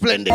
splendid.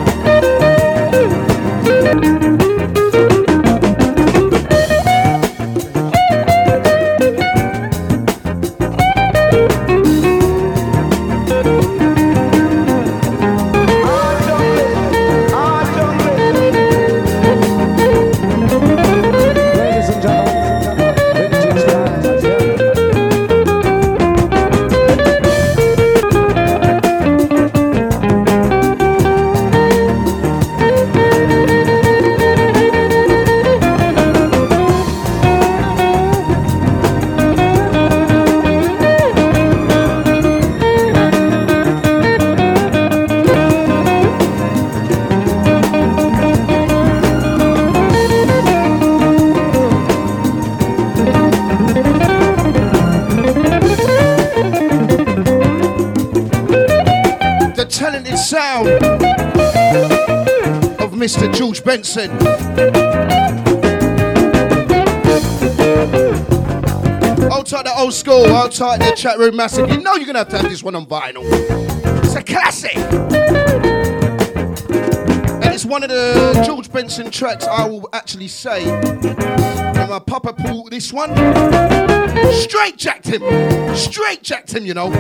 Sound of Mr. George Benson. Hold tight the old school, hold tight the chat room massive. You know you're gonna have to have this one on vinyl. It's a classic. And it's one of the George Benson tracks I will actually say. And my papa pulled this one. Straight jacked him, you know.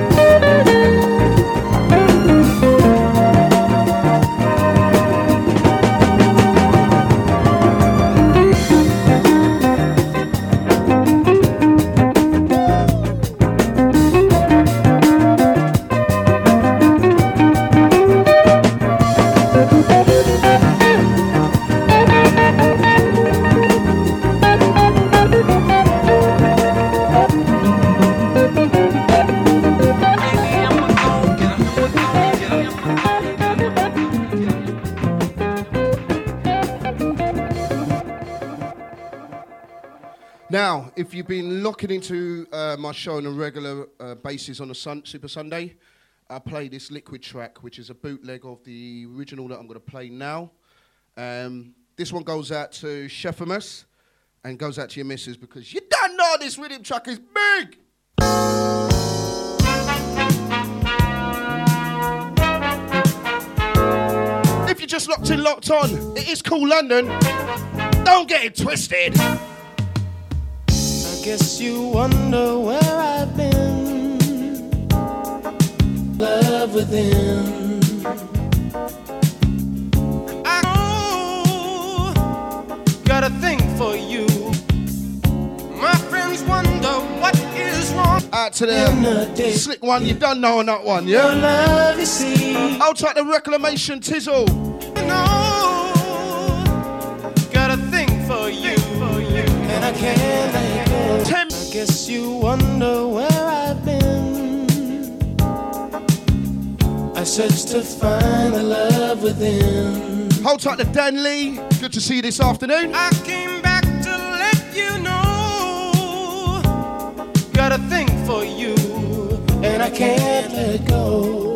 Now, if you've been looking into my show on a regular basis on a Super Sunday, I play this Liquid track, which is a bootleg of the original that I'm going to play now. This one goes out to Shefamus and goes out to your missus because you don't know this rhythm track is big. If you just locked in, locked on, it is Cool London. Don't get it twisted. I guess you wonder where I've been. Love within. I got a thing for you. My friends wonder what is wrong. Out to the slick one, you don't know on that one, yeah? Your love, you see. I'll take the reclamation tizzle. You know, got a thing for you, and I can't let go. I guess you wonder where I've been. I searched to find the love within. Hold tight to Dan Lee. Good to see you this afternoon. I came back to let you know. Got a thing for you, and I can't let go.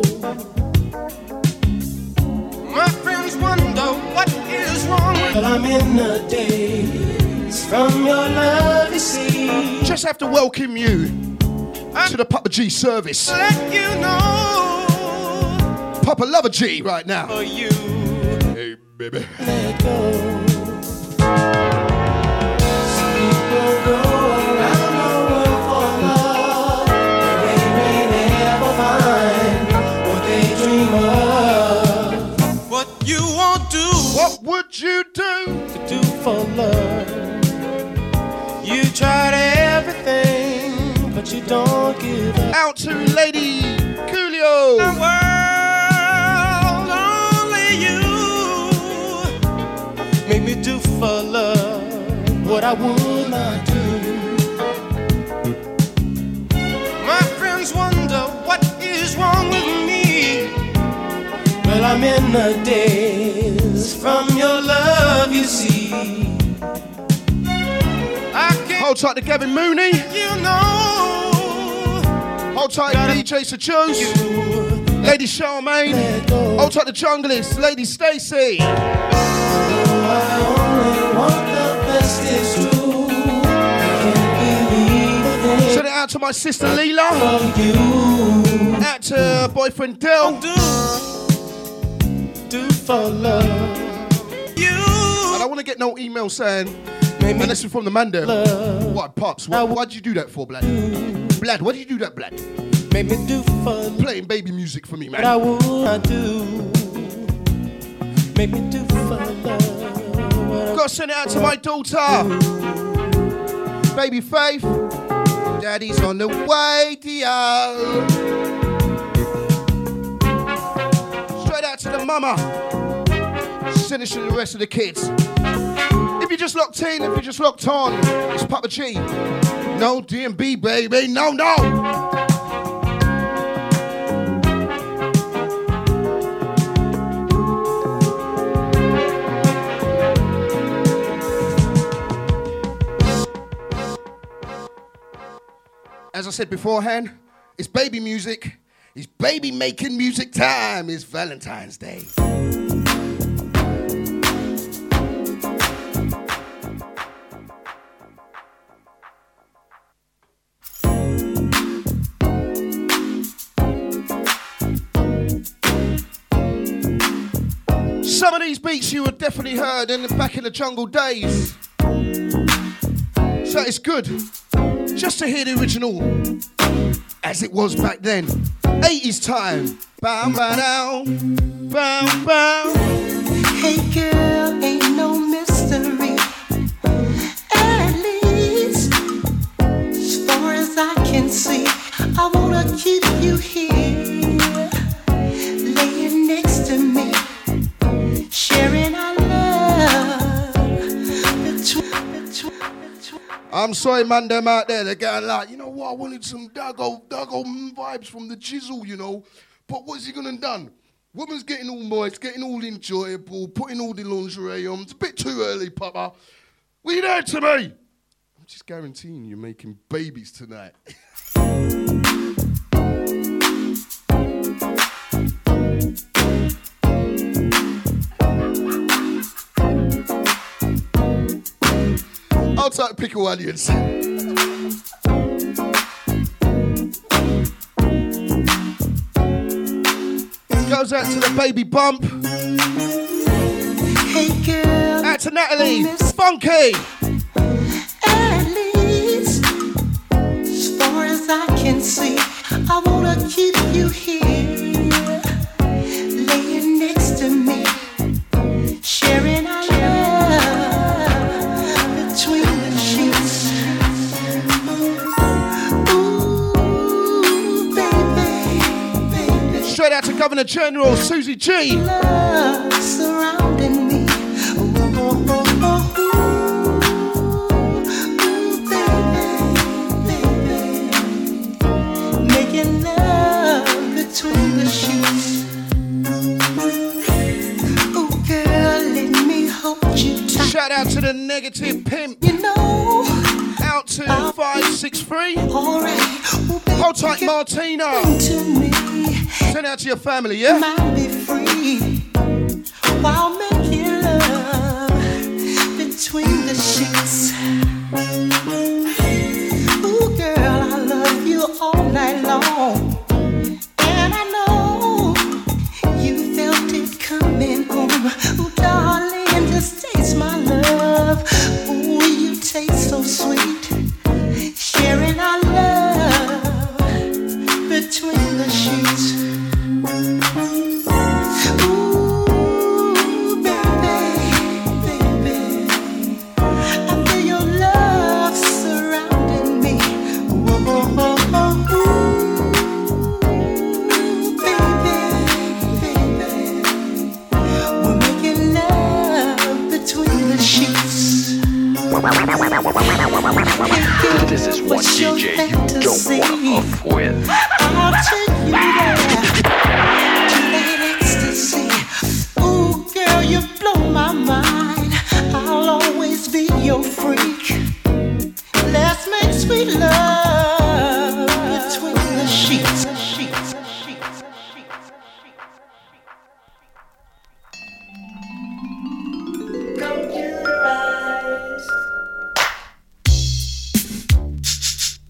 My friends wonder what is wrong. Well, I'm in the daze from your love, you see. Just have to welcome you to the Papa G service. Let you know. Papa Lover G right now. For you. Hey, baby. Let go. Some people go around the world for love, but they may never find what they dream of. What you won't do. What would you do? To do for love. You tried everything, but you don't give up. Out to Lady Coolio. The world, only you make me do for love what I would not do. My friends wonder what is wrong with me. Well, I'm in the daze from your love, you see. Hold tight to Gavin Mooney. You know. Hold tight to DJ Sachos. Lady Charmaine. Hold tight to Junglist. Lady Stacy. I only want the best, it's true. I can't believe it. Send it out to my sister Leela. Out to boyfriend Del. do for love? You. I don't want to get no email saying, unless you're from the man there. What, Pops? Why'd you do that for, Blad? Blad, why'd you do that, Blad? Make me do for playing baby music for me, man. What I would do. Make me do for love. Gotta send it out to my daughter. Baby Faith. Daddy's on the way, dear. Straight out to the mama. Send it to the rest of the kids. If you just locked in, if you just locked on, it's Papa G. No DMB, baby. No, no. As I said beforehand, it's baby music. It's baby making music time. It's Valentine's Day. Some of these beats you have definitely heard back in the jungle days. So it's good just to hear the original as it was back then. 80s time. Bow, bow, down. Bow, bow. Hey girl, ain't no mystery. At least, as far as I can see, I wanna keep you here, laying next to me, sharing our love. I'm sorry, man, them out there, they're going like, you know what, I wanted some Duggo vibes from the Jizzle, you know. But what's he gonna done? Woman's getting all moist, getting all enjoyable, putting all the lingerie on. It's a bit too early, Papa. What are you doing to me? I'm just guaranteeing you're making babies tonight. I'll take pickle onions. Goes out to the baby bump. Hey girl, out to Natalie. Funky. At least, as far as I can see, I wanna keep you here, laying next to me, sharing our love between the sheets. Ooh, baby. Straight out to Governor General Susie G. Love surrounding me. Making love between the sheets. Oh, girl, let me hold you tight. Shout out to the Negative Pimp. You know, out to 563. All right. Oh, baby, hold tight, Martina. To me. Send out to your family, yeah? Might be free while making love between the sheets. Ooh, girl, I love you all night long. And I know you felt it coming home. Ooh, darling, just taste my love. Ooh, you taste so sweet. Sharing our love between the sheets. This is one DJ you don't want to off with. I'll take you there to that ecstasy. Ooh, girl, you blow my mind. I'll always be your freak. Let's make sweet love between the sheets.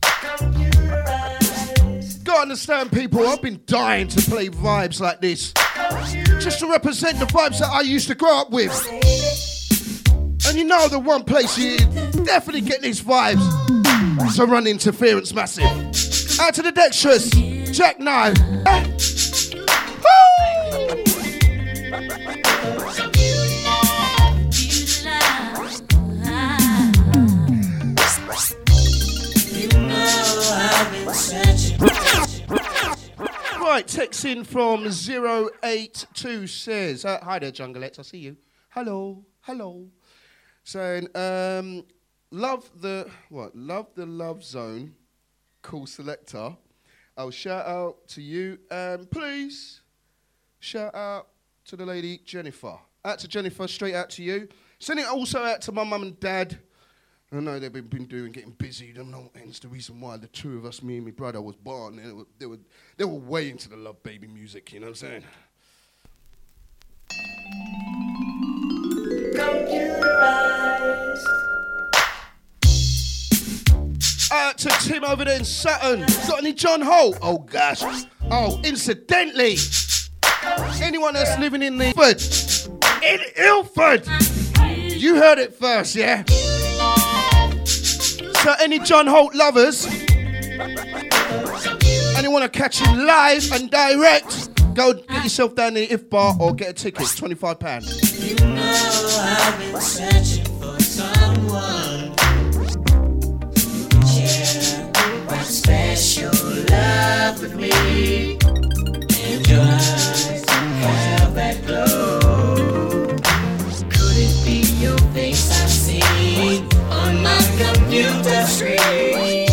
Understand, people, I've been dying to play vibes like this. Just to represent the vibes that I used to grow up with. And you know the one place you definitely get these vibes. So run interference massive. Out to the dexterous, Jack Knife. Right, text in from 082 says, hi there, Jungleettes, I see you. Hello. Saying, love the Love Zone, cool selector. I'll shout out to you, and please shout out to the lady Jennifer. Out to Jennifer, straight out to you. Send it also out to my mum and dad. I know they've been getting busy. Hence the reason why the two of us, me and my brother, was born. They were way into the Love Baby music. You know what I'm saying? Out to Tim over there in Sutton. Got any John Holt? Oh gosh. Oh, incidentally, anyone that's living in Ilford, you heard it first, yeah? So any John Holt lovers, and you want to catch him live and direct, go get yourself down the If Bar or get a ticket, £25. You know I've been searching for someone who can share my special love with me. And your eyes have that glow. Could it be your face I've seen on my computer screen?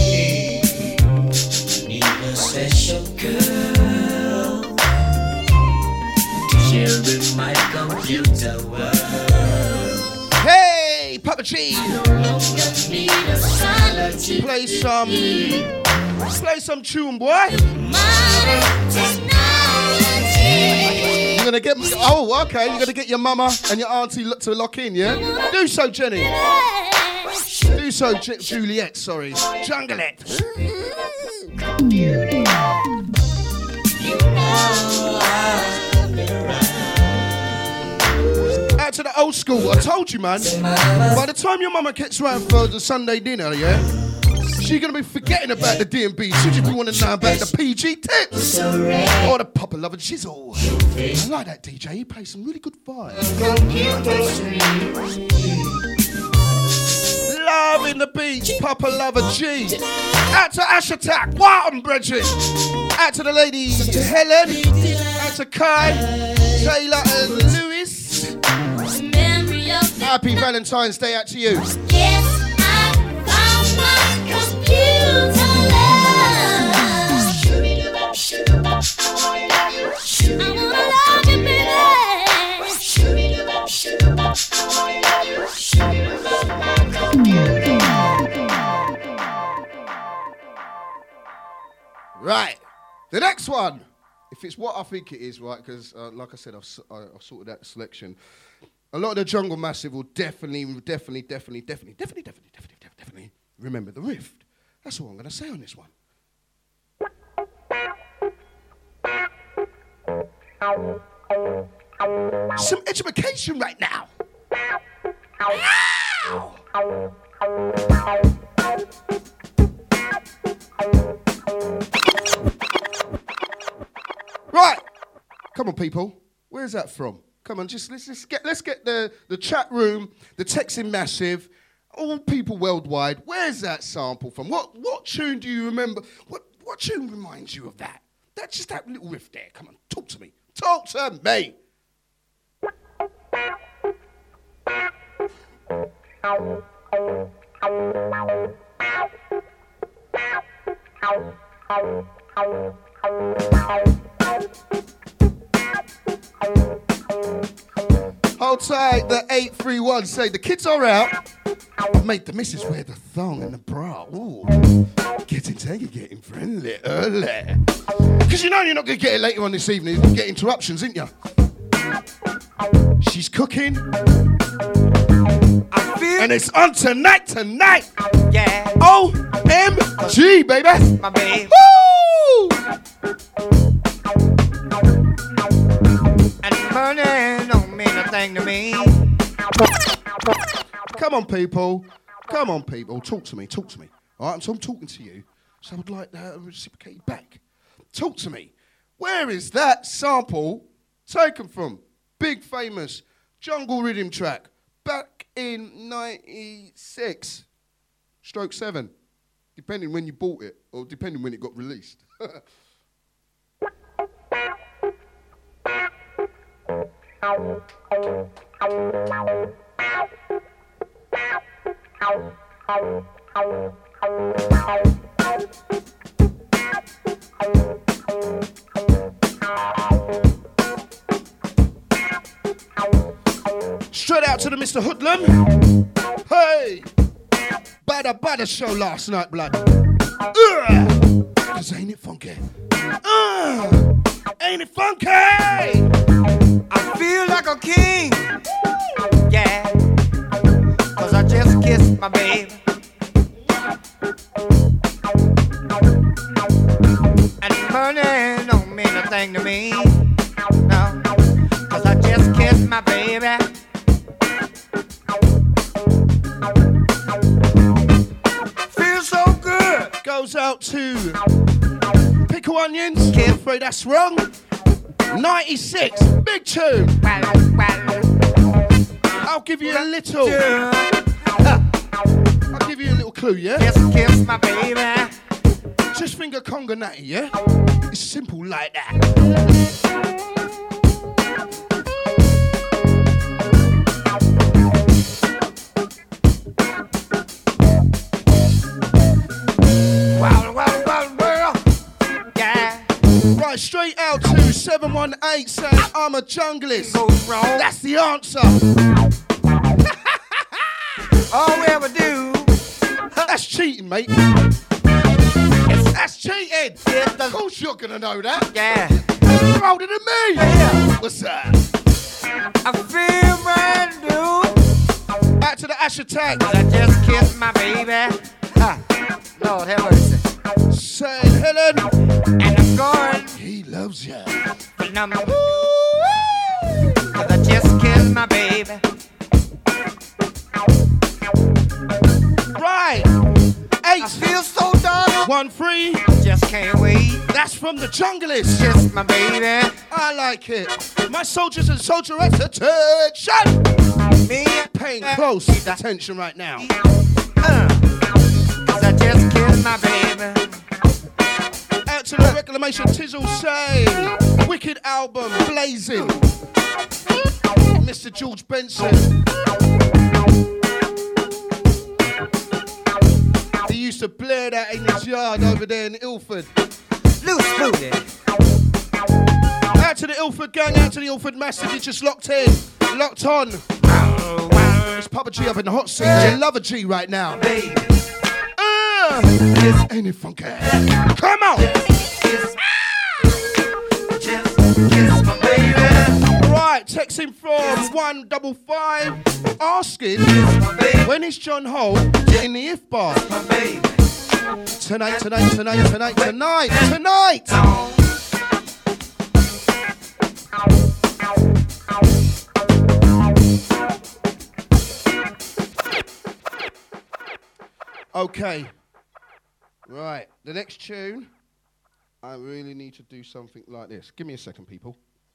Need a special girl to share in my computer world. Hey, Papa G! I no longer need a solitude. Play some tune, boy. Modern technology. You're gonna get okay. You're gonna get your mama and your auntie to lock in, yeah? Do so, Jenny. Do so, Juliet. Sorry, Jungleette. You know I've been right. Out to the old school. I told you, man. By the time your mama gets round for the Sunday dinner, yeah, she's gonna be forgetting about the D&B. She'll just be wanting to know about the PG tips or the Papa Lover Jizzle. I like that DJ. He plays some really good vibes. Love in the beach, Papa Lover G. Out to Ash Attack, Walton Bridget. Out to the ladies, Helen. Out to Kai, Taylor, and Lewis. Happy Valentine's Day out to you. Yes, I found my computer love. I wanna love you, baby. Right, the next one. If it's what I think it is, right, because like I said, I've sorted out the selection. A lot of the Jungle Massive will definitely remember the Rift. That's all I'm going to say on this one. Some education right now. Right, come on, people. Where's that from? Come on, let's get the chat room, the texting massive, all people worldwide. Where's that sample from? What tune do you remember? What tune reminds you of that? That's just that little riff there. Come on, talk to me. Talk to me. Hold tight, the 831 say the kids are out. I've made the missus wear the thong and the bra. Ooh, getting friendly early. Because you know you're not going to get it later on this evening. You're going to get interruptions, ain't you? She's cooking. And it's on tonight. Yeah. OMG, baby. My babe. Woo! thing to me. Come on, people. Come on, people. Talk to me. Talk to me. All right, so I'm talking to you, so I would like to reciprocate back. Talk to me. Where is that sample taken from? Big famous jungle rhythm track back in 96, stroke 7, depending when you bought it or depending when it got released. Straight out to the Mr. Hoodlum. Hey! Bada show last night, blood. Cause ain't it funky? Ain't it funky? I feel like a king. Yeah. Cause I just kissed my baby. And money don't mean a thing to me. No. Cause I just kissed my baby. Feels so good. Goes out to Pickle Onions. I'm afraid that's wrong. 96, big tune. I'll give you a little. I'll give you a little clue, yeah? Just kiss my baby. Just finger conga natty, yeah? It's simple like that. Right, straight out to 718 saying I'm a junglist. That's the answer. All we ever do. That's cheating, mate. That's cheating. Of course you're gonna know that. Yeah. You're older than me. Yeah. What's that? I feel brand new. Out to the Ash Attack. I just kissed my baby. Lord have mercy. Saying Helen. And I'm going. He loves you. For number 2. Cause I just kissed my baby. Right. 8. I feel so done. 1 3. Just can't wait. That's from the Junglist. Kiss my baby. I like it. My soldiers and soldierettes, attention! Me Paying close attention right now. Cause I just kissed my baby. Out to the Reclamation Tizzle saying wicked album, blazing. Mr. George Benson. He used to blare that in his yard over there in Ilford. Loose booty. Out to the Ilford gang, out to the Ilford Massive, you just locked in, locked on. It's Papa G up in the hot seat, you love a G right now. Baby. Ain't it funky? Come on! Just kiss my baby. Right, texting from 155 asking when is John Holt in the If Bar? Tonight. Okay. Right, the next tune, I really need to do something like this. Give me a second, people.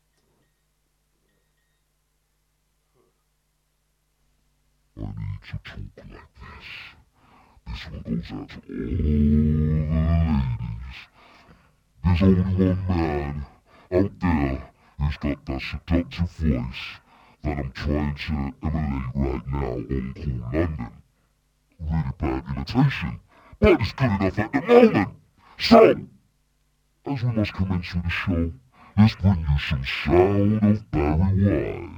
I need to talk like this. This one goes out to all the ladies. There's only one man out there who's got that seductive voice that I'm trying to emulate right now on Cool London. Really bad imitation, but it's good enough at the moment. So, as we must commence with the show, let's bring you some sound of Barry White.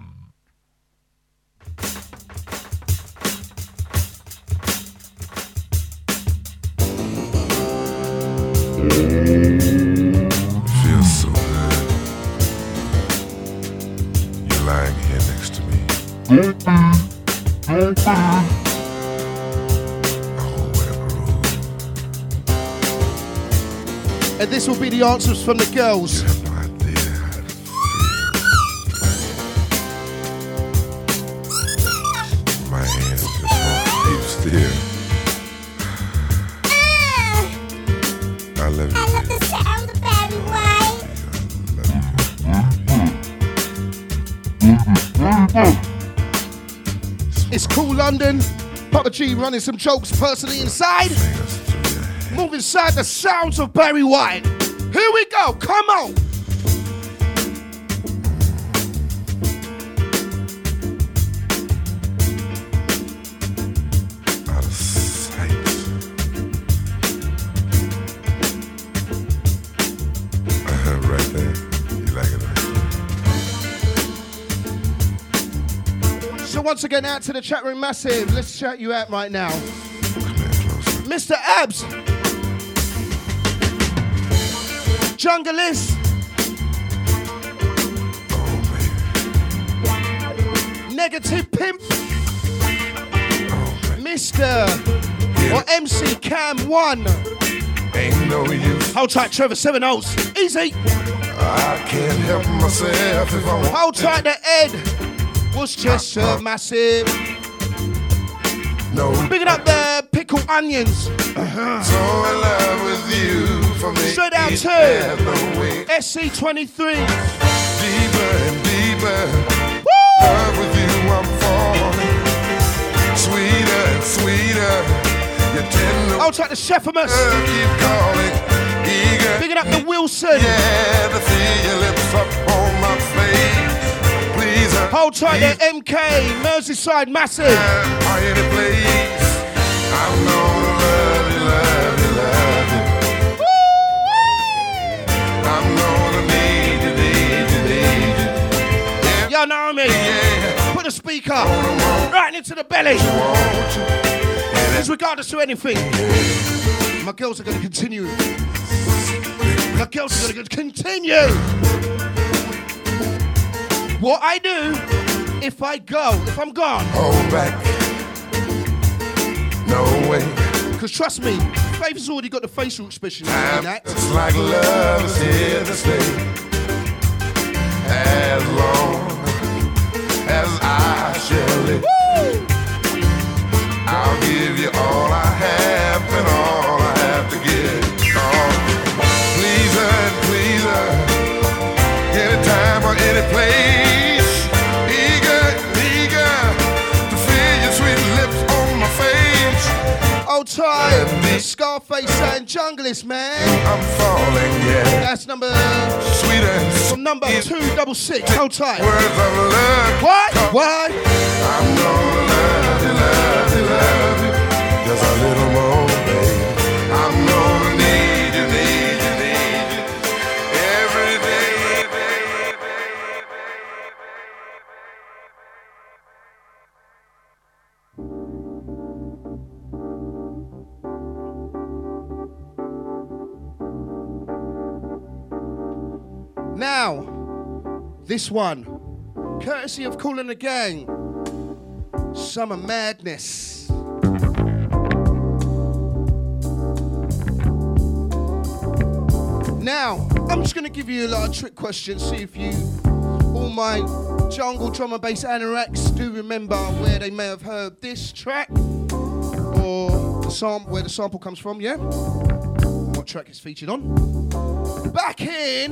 Feels so good. You're lying here next to me. Don't be. Oh, whatever rule. And this will be the answers from the girls. You have no idea how to feel. dear. I love you. I love the sound of Barry White. It's Cool London. Papa G running some jokes personally inside. Move inside the sounds of Barry White. Here we go. Come on. Out of sight. Right there. You like it, right? So once again, out to the chat room, massive. Let's shout you out right now. Come here closer. Mr. Abs. Junglist. Oh, baby. Negative Pimp. Oh, baby. Mr. or MC Cam 1. Ain't no use. Hold tight, Trevor, 7 O's. Easy. I can't help myself if I want. Hold tight, the Ed. Worcestershire, massive. No. Picking up the pickled onions. So in love with you for me. Straight out It's to there's no way. SC23. Deeper and deeper. Woo! Love with you, I'm falling. Sweeter and sweeter. Your tender Hold tight, the Shefimus. keep calling. Eager. Picking up the Wilson. Yeah, to feel your lips up on my face. Please. Hold tight, the MK. Merseyside, massive. Any place. I'm gonna love you, love you, love you. I'm gonna need you, need you, need you. Yeah, Yo, Naomi. yeah. Put the speaker right into the belly. Want you. As regardless to anything. My girls are going to continue. My girls are going to continue. What I do if I'm gone. Hold back. No way. Because trust me, Faith has already got the facial expression in that. It's like love is here to stay. As long as I shall live. I'll give you all I have and all I have to give. Oh, pleaser and pleaser, anytime or any place. Eager, eager to feel your sweet lips on my face. Old time, Scarface and Junglist, man. I'm falling, yeah. That's number Sweeter and from number 266. Hold tight. words of love. Why? Why? I'm gonna love you, love you, love you. Just a little more, baby. I'm gonna need you, need you, need you. Every day, baby. Now, this one, courtesy of Kool and the Gang, Summer Madness. Now, I'm just going to give you a lot of trick questions, see if you, all my jungle drum and bass anoraks, do remember where they may have heard this track, or the where the sample comes from, yeah? What track it's featured on. Back in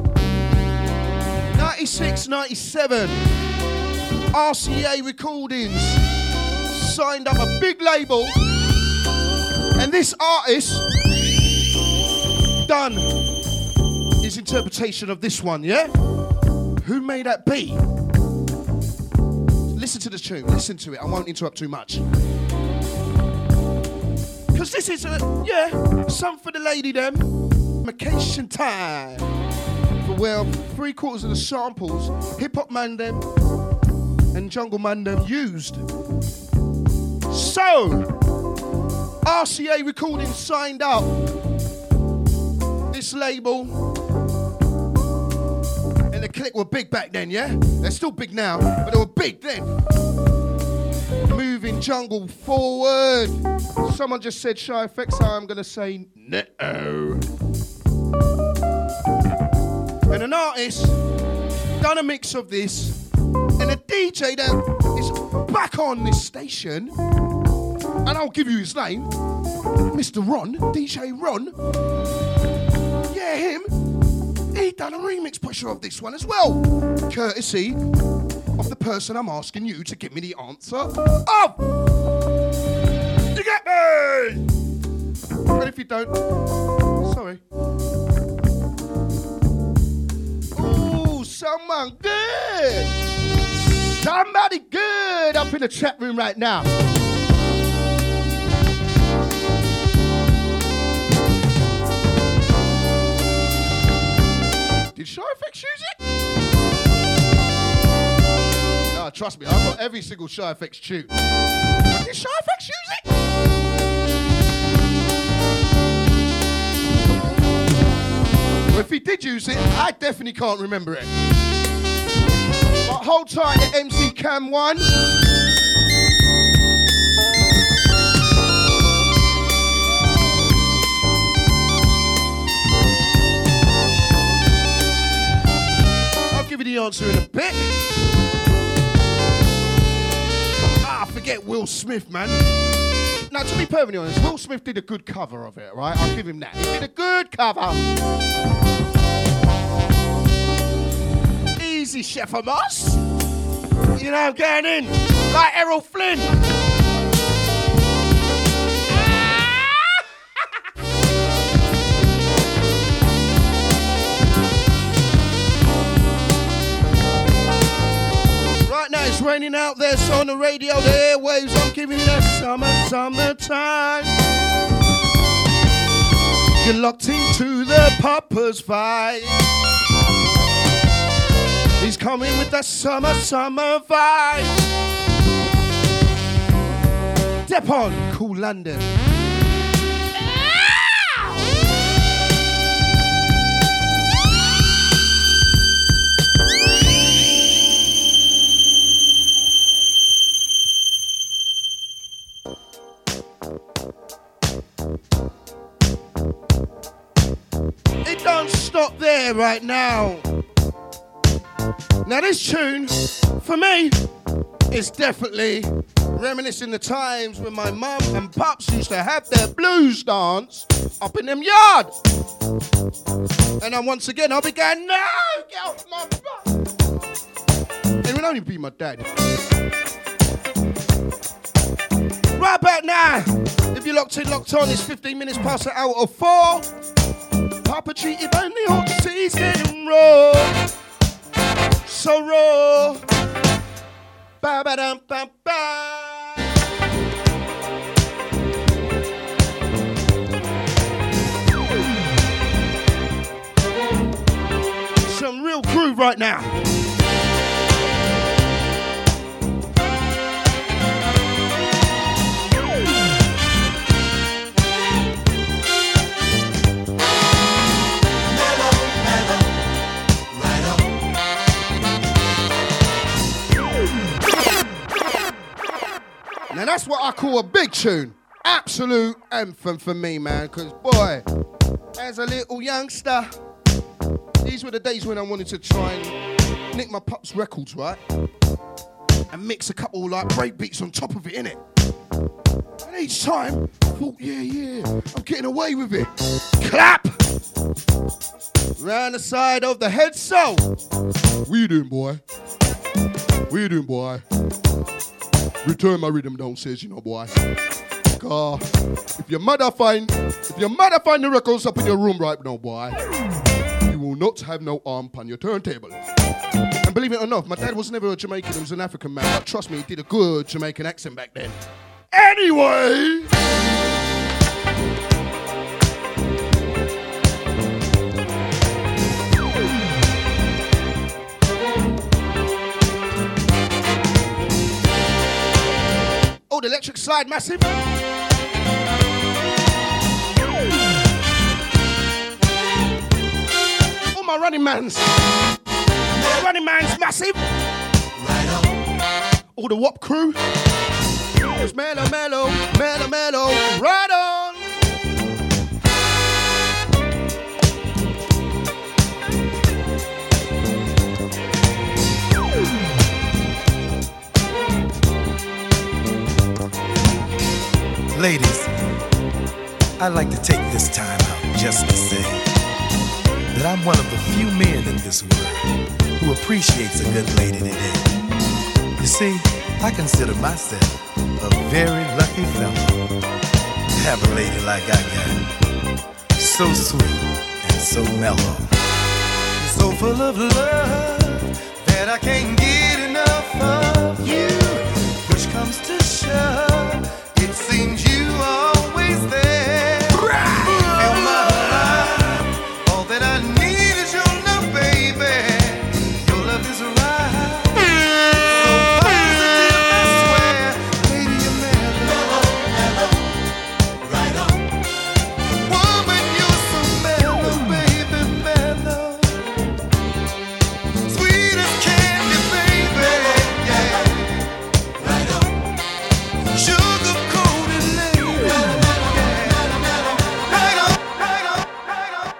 96, 97, RCA Recordings signed up a big label, and this artist done his interpretation of this one, yeah? Who made that beat? Listen to the tune, listen to it, I won't interrupt too much. Because this is, something for the lady them. Vacation time. For where 3/4 of the samples, hip-hop man them and jungle man them used. So, RCA Recordings signed up this label, and the Click were big back then, yeah? They're still big now, but they were big then. Moving jungle forward. Someone just said Shy Effects, so I'm gonna say no. And an artist done a mix of this, and a DJ that is back on this station And I'll give you his name. Mr. Ron, DJ Ron. Yeah, him. He done a remix push of this one as well. Courtesy of the person I'm asking you to give me the answer of. You get me? But if you don't, sorry. Ooh, someone good. Somebody good up in the chat room right now. Did Shy FX use it? No, trust me, I've got every single Shy FX tune. Did Shy FX use it? Well, if he did use it, I definitely can't remember it. But hold tight to MC Cam 1. I'll give you the answer in a bit. I forget Will Smith, man. Now, to be perfectly honest, Will Smith did a good cover of it, right? I'll give him that. He did a good cover. Easy, Chef Amos. You know, I'm going in like Errol Flynn. Right now it's raining out there, so on the radio, the airwaves, I'm giving you that summertime. You're locked into the Poppers vibe. He's coming with that summer vibe. Depon, Cool London. It don't stop there right now. Now this tune, for me, is definitely reminiscing the times when my mum and pops used to have their blues dance up in them yard. And then once again I'll be going, no, get off my butt. It would only be my dad. Right about now, if you're locked on, it's 15 minutes past the hour of 4. Papa cheated by the hot seas getting raw. So raw. Ba-ba-dum-ba-ba. Some real groove right now. Now that's what I call a big tune. Absolute anthem for me, man. Because, boy, as a little youngster, these were the days when I wanted to try and nick my pup's records, right? And mix a couple, like, break beats on top of it, innit? And each time, I thought, yeah, I'm getting away with it. Clap! Round the side of the head, so. What you doing, boy? What you doing, boy? Return my rhythm downstairs, you know, boy. If your mother find the records up in your room right now, boy, you will not have no arm on your turntable. And believe it or not, my dad was never a Jamaican, he was an African man. But trust me, he did a good Jamaican accent back then. Anyway. Oh, the electric slide, massive. Oh, my running man's. My running man's massive. All the WAP crew. It's mellow, right on. I'd like to take this time out just to say that I'm one of the few men in this world who appreciates a good lady today. You see, I consider myself a very lucky fellow to have a lady like I got. So sweet and so mellow. So full of love that I can't get enough of you. Push comes to shove, it seems you always there. You fill my life, all that I need is your love, baby. Your love is right, so positive, I swear. Lady, you're mellow, right on. Woman, you're so mellow, baby, mellow. Sweet as candy, baby, yeah. Right on. Sugar-coated lady, yeah. Right on, right on, right on,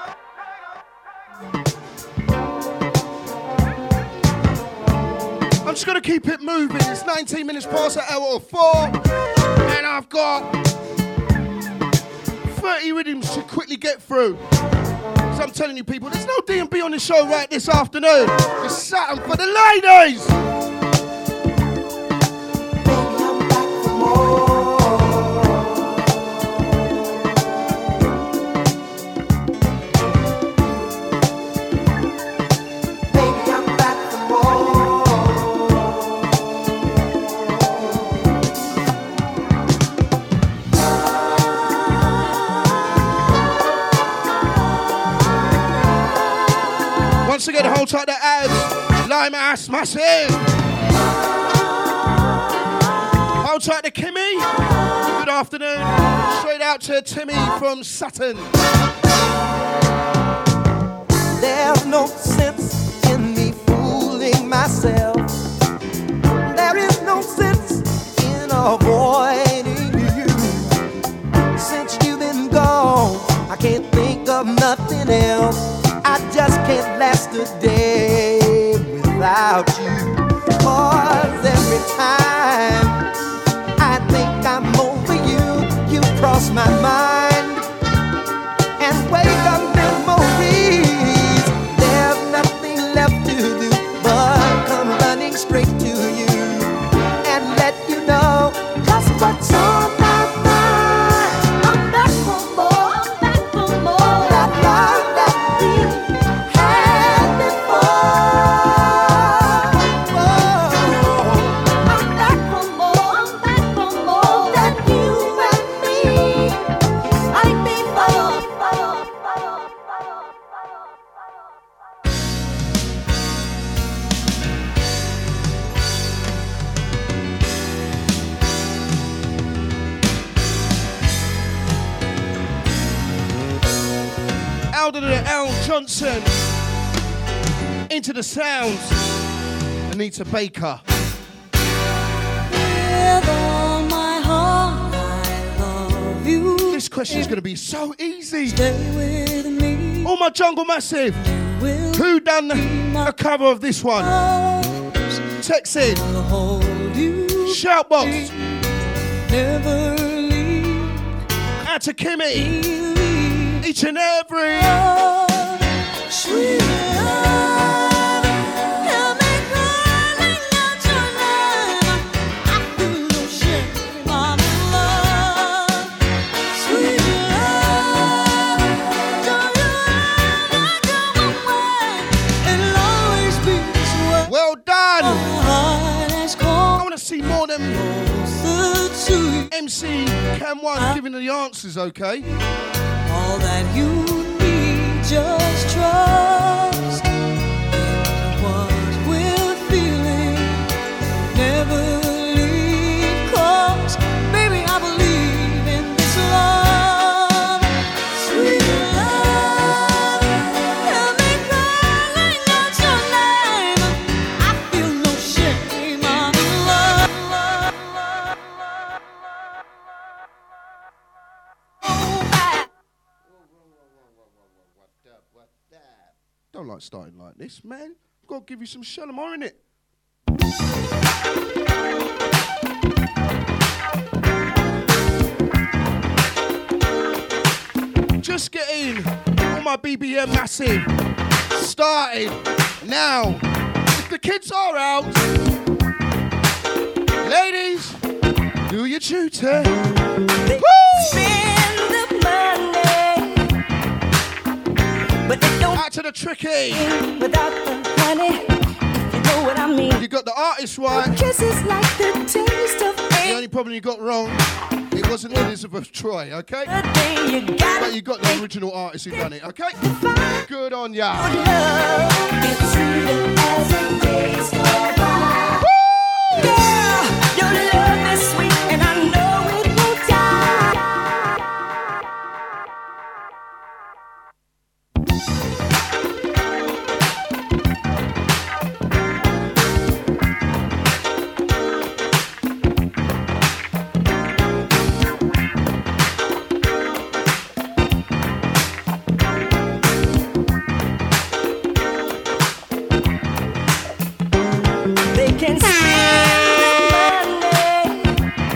right on. I'm just going to keep it moving. It's 19 minutes past the hour of 4. And I've got 30 rhythms to quickly get through. So I'm telling you people, there's no D&B on the show right this afternoon. It's something for the ladies. Once again, hold tight the abs. Lime ass massive. Hold tight to Kimmy. Good afternoon. Straight out to Timmy from Sutton. There's no sense in me fooling myself. There is no sense in avoiding you. Since you've been gone, I can't think of nothing else. I just can't last a day without you. 'Cause every time I think I'm over you, you cross my mind and wake up memories. There's nothing left to do but come running straight to you and let you know just what's on my mind. I'm back for more, I'm back for more. That love that we had before. I'm back for more, I'm back for more. That you and me like before. Alden and Al Johnson. Into the sounds. Anita Baker. With all my heart, I love you. This question is going to be so easy. Stay with me. All my Jungle Massive. Will Who done the cover of this one? Text in. hold you. Shoutbox. Never leave. Out to Kimmy. Each and every. Sweet love, help me calling out your name. I feel no shame, I'm in love. Sweet love, don't you ever come away. It'll always be this way. Well done. My heart has I gone want to see more than closer to you. MC Cam 1 giving the answers, okay? All that you need, just trust in what we're feeling. Never leave, 'cause baby, I believe in this love. Sweet love, help me calling out your name. I feel no shame, I'm in love. Don't like starting like this, man. I've got to give you some Shalimar in it. just getting all my BBM massive started now. If the kids are out, ladies, do your duty. Spend the money, but they don't Out to the tricky. without the honey, if you know what I mean. You got the artist right. Kisses like the taste of The only problem you got wrong, it wasn't Elizabeth Troy, okay? the day you got But you got the original artist who done it, okay? Good on ya. love. It's sweet as the days go by. Girl, your love is sweet and I know it won't die. They can spend the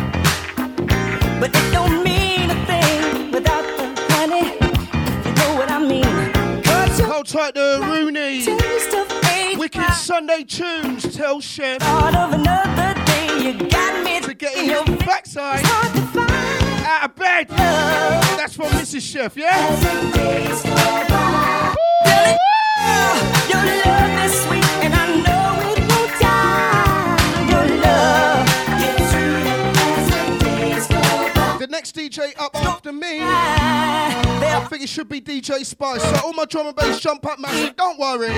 money, but it don't mean a thing without the honey, if you know what I mean. 'Cause your Hold tight to Rooney. taste of age Wicked Sunday tunes. Tell Chef part of another day. You got me to get in your his backside hard to find out of bed. love That's from Mrs. Chef, yeah? as the days go by. Girl, your love is sweet and I know it won't die. Your love is sweet as the days go by. The next DJ up after me, I think it should be DJ Spice. So all my drum and bass jump up massive, don't worry.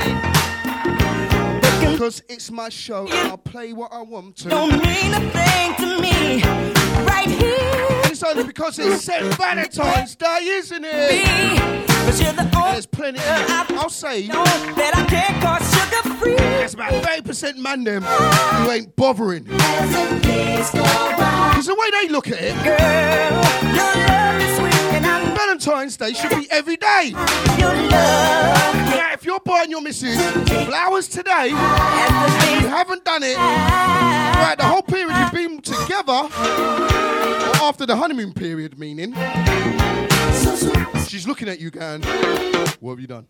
Because it's my show and I'll play what I want to. Don't mean a thing to me right here. It's only because it's St. Valentine's Day, isn't it? But you're the only There's plenty. I'll say know that I can't call sugar free. there's about 30% man them who ain't bothering. As the days go by, Because the way they look at it, girl, your love is sweet and I know Valentine's Day should be every day. your love. Now, if you're buying your missus flowers today, you As the days haven't done it right the whole period you've been together, or after the honeymoon period, meaning, so sweet. she's looking at you going, what have you done?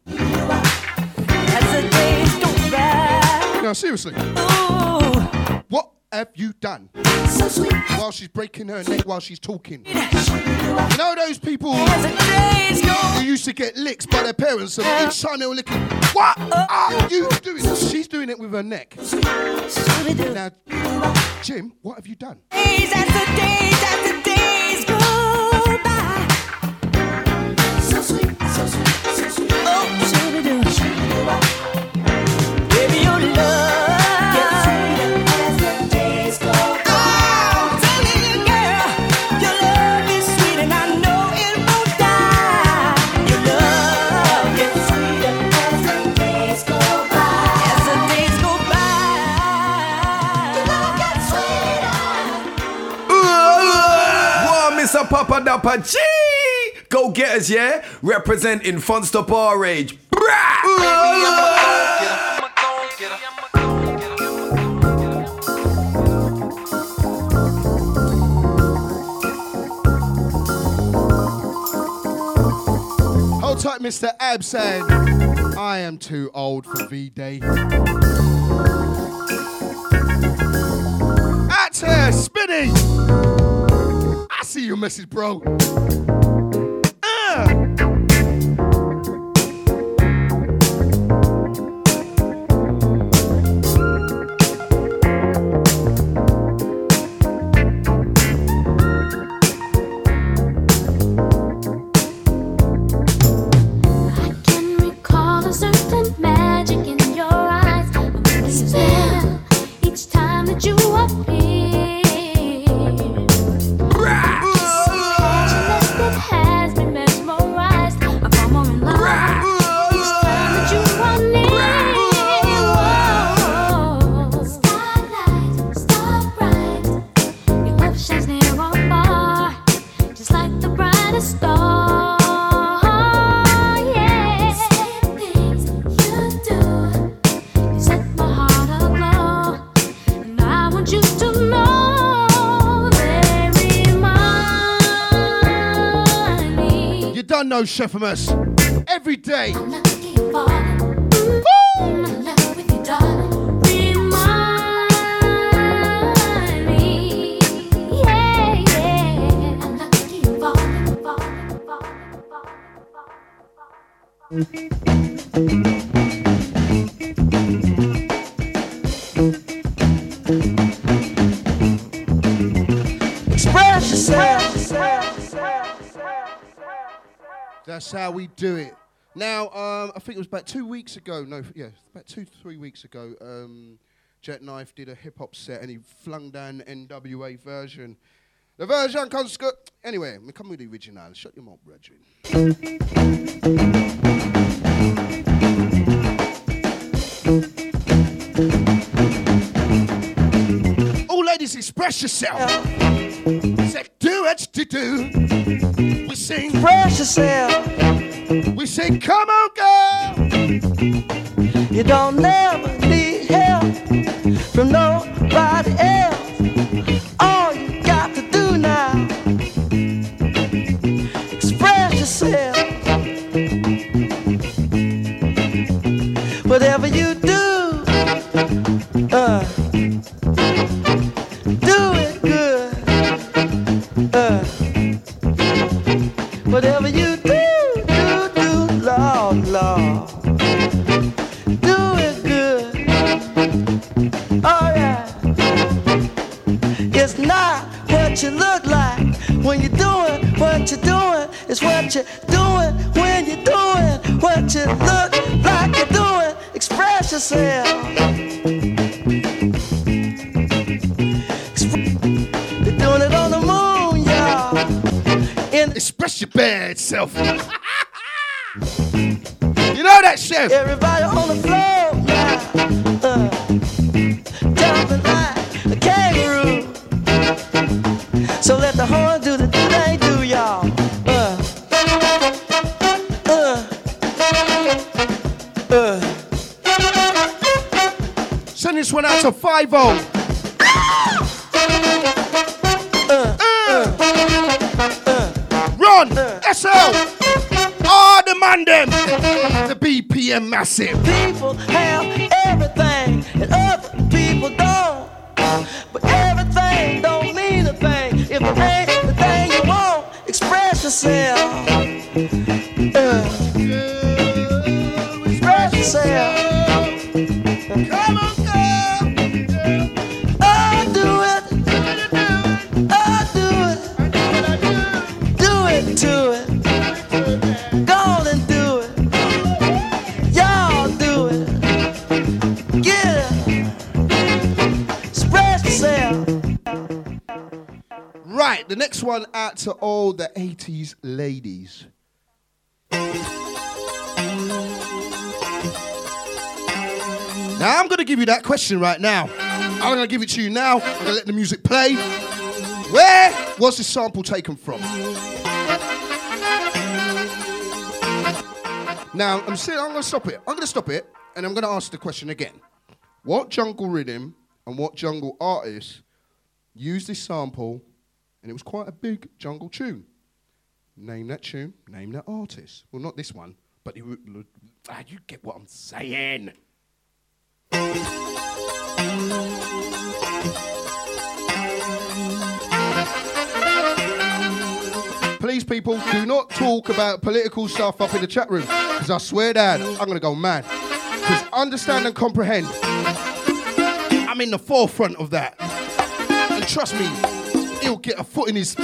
As the days go by, No, seriously, ooh, what have you done? so sweet. While she's breaking her neck while she's talking. You know those people As the days go who used to get licks by their parents and each time they were licking, what are you doing? She's doing it with her neck. Scooby-Doo. Now, Jim, what have you done? Days as the days go by. So sweet, so sweet, so sweet. Oh, Scooby-Doo. Baby, your love gets sweeter as the days go by. Oh, tell me, girl, your love is sweet and I know it won't die. Your love gets sweeter as the days go by. As the days go by, your love gets sweeter. Whoa, Mr. Papa Dapper G! Go getters, yeah? Representing Fun Stop Our Age. Hold tight, Mr. Absan. I am too old for V-Day. At her, Spinny. I see your message, bro. Can recall a certain magic in your eyes, a moving spell each time that you appear. Such a that Everyone knows Shefamus. Every day. Express yourself. That's how we do it. Now, I think it was about 2 weeks ago. No, yeah, about 2-3 weeks ago. Jet Knife did a hip hop set and he flung down the NWA version. The version comes good. Anyway, we come with the original. Shut your mouth, brethren. All ladies, express yourself. Say, do what you do. We sing, Express yourself. we sing, come on, girl. You don't never need help from nobody else. All you got to do now, express yourself. Whatever you do, do it good. Whatever you do, Lord, Lord. Do it good. Oh yeah. It's not what you look like when you're doing what you're doing. It's what you're doing when you're doing what you look like you're doing. Express yourself. They're doing it on the moon, y'all. Express your bad self. You know that, Chef? Everybody on the floor now, jumping like a kangaroo. So let the horn do the thing they do, y'all. Send this one out to 5-0. Run, SL. All the man them. The BPM massive. People have everything and other people don't. But everything don't mean a thing. If it ain't the thing you want, express yourself. Express yourself. Come on, girl. Oh, do it. Oh, do it. Do it to it. Go on and do it. Y'all do it. Get it. Express yourself. Right, the next one out to all the 80s ladies. Now, I'm going to give you that question right now. I'm going to give it to you now. I'm going to let the music play. Where was this sample taken from? Now, I'm going to stop it. I'm going to stop it, and I'm going to ask the question again. What jungle rhythm and what jungle artist used this sample, and it was quite a big jungle tune? Name that tune, name that artist. Well, not this one, but you get what I'm saying. Please, people, do not talk about political stuff up in the chat room, because I swear down, I'm going to go mad. Because understand and comprehend, I'm in the forefront of that. And trust me, he'll get a foot in his...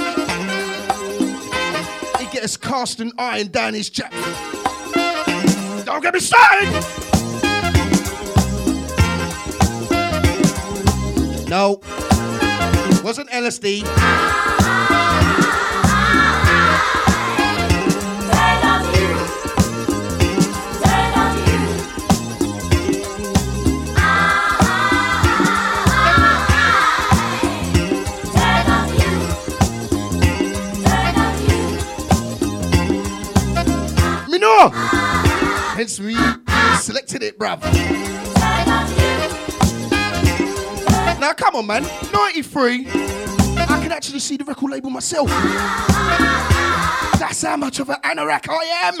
He'll get his cast and iron down his jacket. Don't get me started! No, wasn't LSD. Me know. Hence we selected it, bruv. Now, come on, man. 93. I can actually see the record label myself. That's how much of an anorak I am.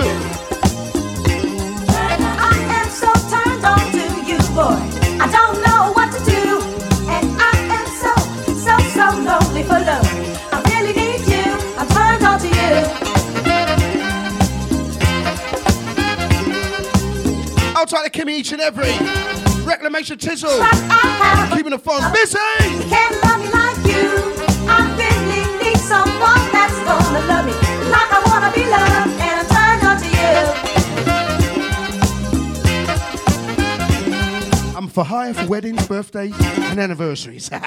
I am so turned on to you, boy. I don't know what to do. And I am so lonely for love. I really need you. I'm turned on to you. I'll try to Kimmy each and every. Reclamation Tizzle. Keeping the phone busy. Can't love me like you. I really need someone that's gonna love me like I wanna be loved. And I'm turned on to you. I'm for hire for weddings, birthdays, and anniversaries. I'm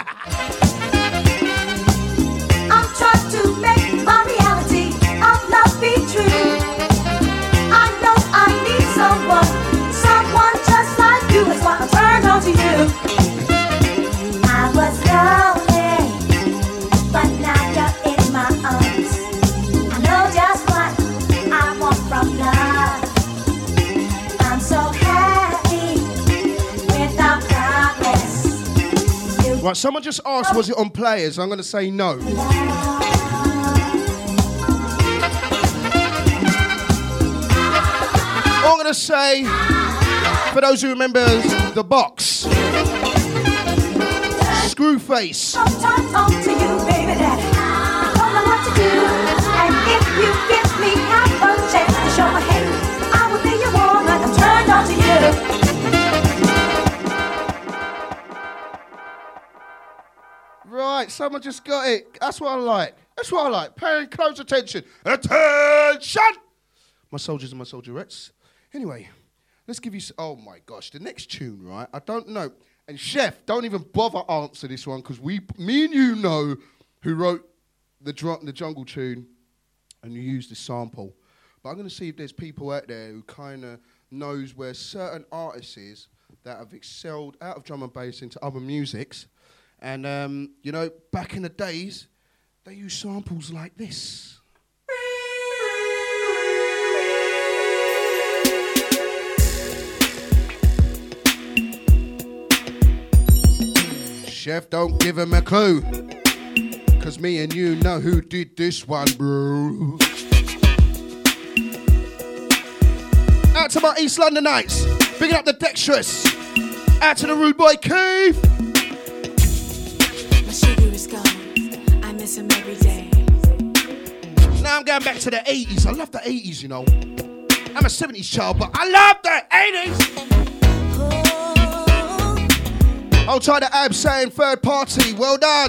trying to make my reality of love be true. I know I need someone just like you. That's why I'm turned on to you. I was lonely, but now you're in my arms. I know just what I want from love. I'm so happy without progress. Right, someone just asked, was it on Players? I'm going to say no. I'm going to say, for those who remember The Box, Screwface. I'm turned on to you, baby daddy. I don't know what to do. And if you give me half a chance to show my hand, I will be your woman. I'm turned on to you. Right, someone just got it. That's what I like. That's what I like. Paying close attention. Attention! My soldiers and my soldierettes. Anyway, let's give you... Oh, my gosh. The next tune, right? I don't know. And Chef, don't even bother answer this one because me and you know who wrote the jungle tune and you used the sample. But I'm going to see if there's people out there who kind of knows where certain artists is that have excelled out of drum and bass into other musics. And, you know, back in the days, they used samples like this. Chef, don't give him a clue. Cause me and you know who did this one, bro. Out to my East Londonites. Bigging up the Dexterous. Out to the rude boy Keith. My sugar is gone. I miss him every day. Now I'm going back to the 80s. I love the 80s, you know. I'm a 70s child, but I love the 80s. I'll try the ab saying third party. Well done.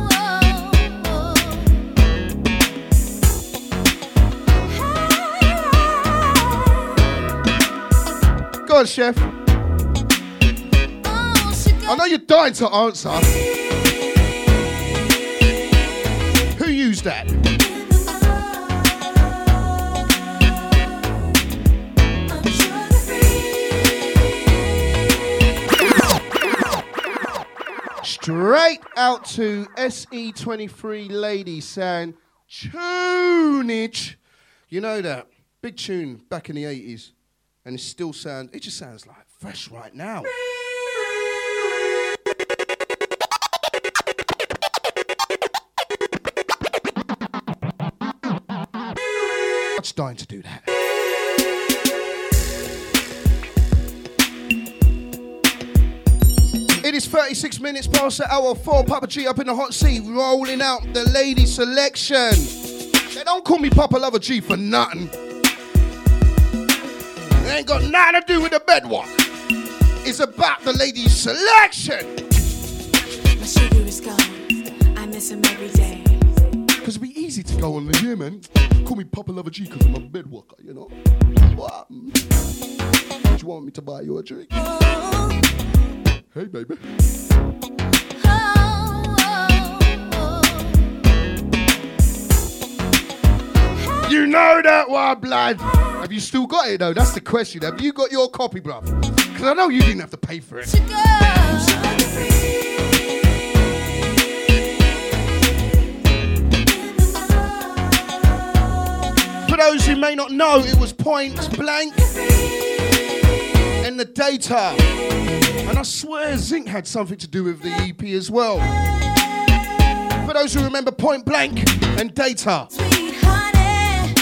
Go on, Chef. I know you're dying to answer. Who used that? Straight out to SE23 lady saying, tunage. You know that. Big tune back in the 80s. And it still sounds, it just sounds like fresh right now. I'm just dying to do that. It is 36 minutes past the hour 4. Papa G up in the hot seat, rolling out the lady selection. They don't call me Papa Lover G for nothing. It ain't got nothing to do with the bedwalk. It's about the lady selection. My sugar is gone. I miss him every day. Cause it'd be easy to go on the year, man. Call me Papa Lover G cause I'm a bedwalker, you know. What? Do you want me to buy you a drink? Hey, baby. You know that one, blood. Have you still got it, though? That's the question. Have you got your copy, bruv? Because I know you didn't have to pay for it. For those who may not know, it was Point Blank and the Data. And I swear Zinc had something to do with the EP as well. For those who remember Point Blank and Data. Sweet honey,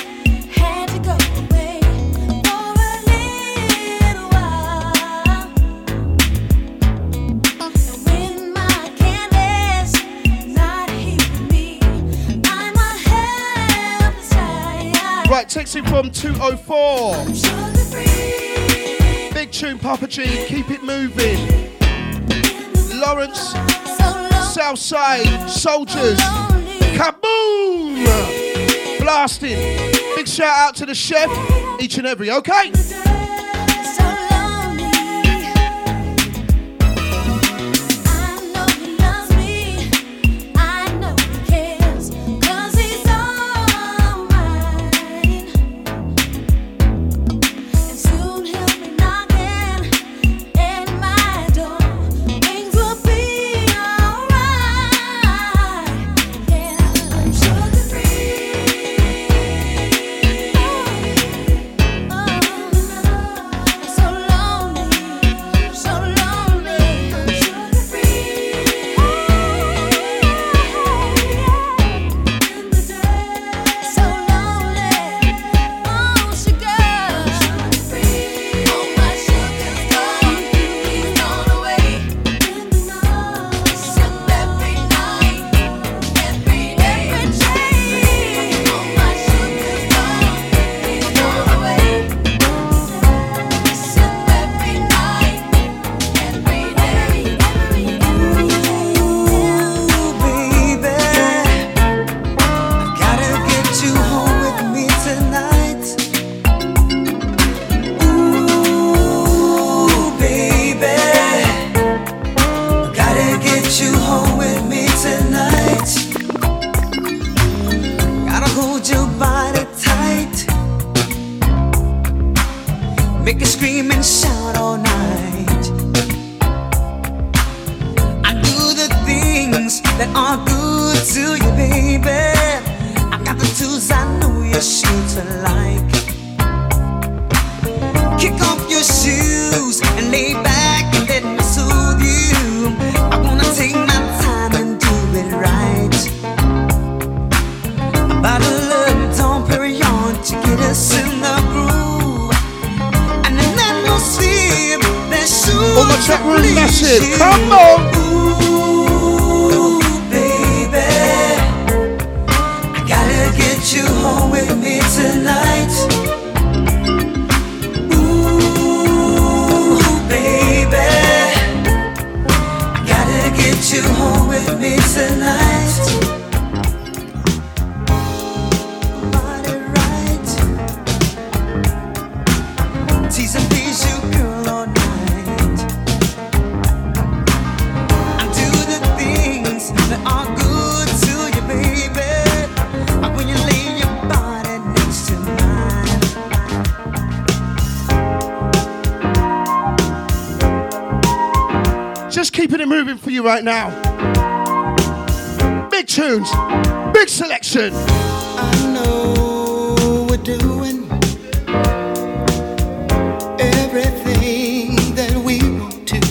Texting from 204. Big tune, Papa G, keep it moving. Lawrence, Southside, Soldiers, kaboom! Blasting. Big shout out to the chef, each and every, okay? Make you scream and shout all night. I do the things that are good to you, baby. I got the tools I know you're sure to like. Kick off your shoes and lay back and let me soothe you. I wanna take my time and do it right. Bottle of Dom Perignon to get us in the groove. All my chat room massive, come on! Ooh, baby, I gotta get you home with me tonight. Ooh, baby, I gotta get you home with me tonight. Body right, tease and please you, girl, all night. That are good to you, baby. When you lay your body next to mine. Just keeping it moving for you right now. Big tunes, big selection. I know we're doing everything that we want to.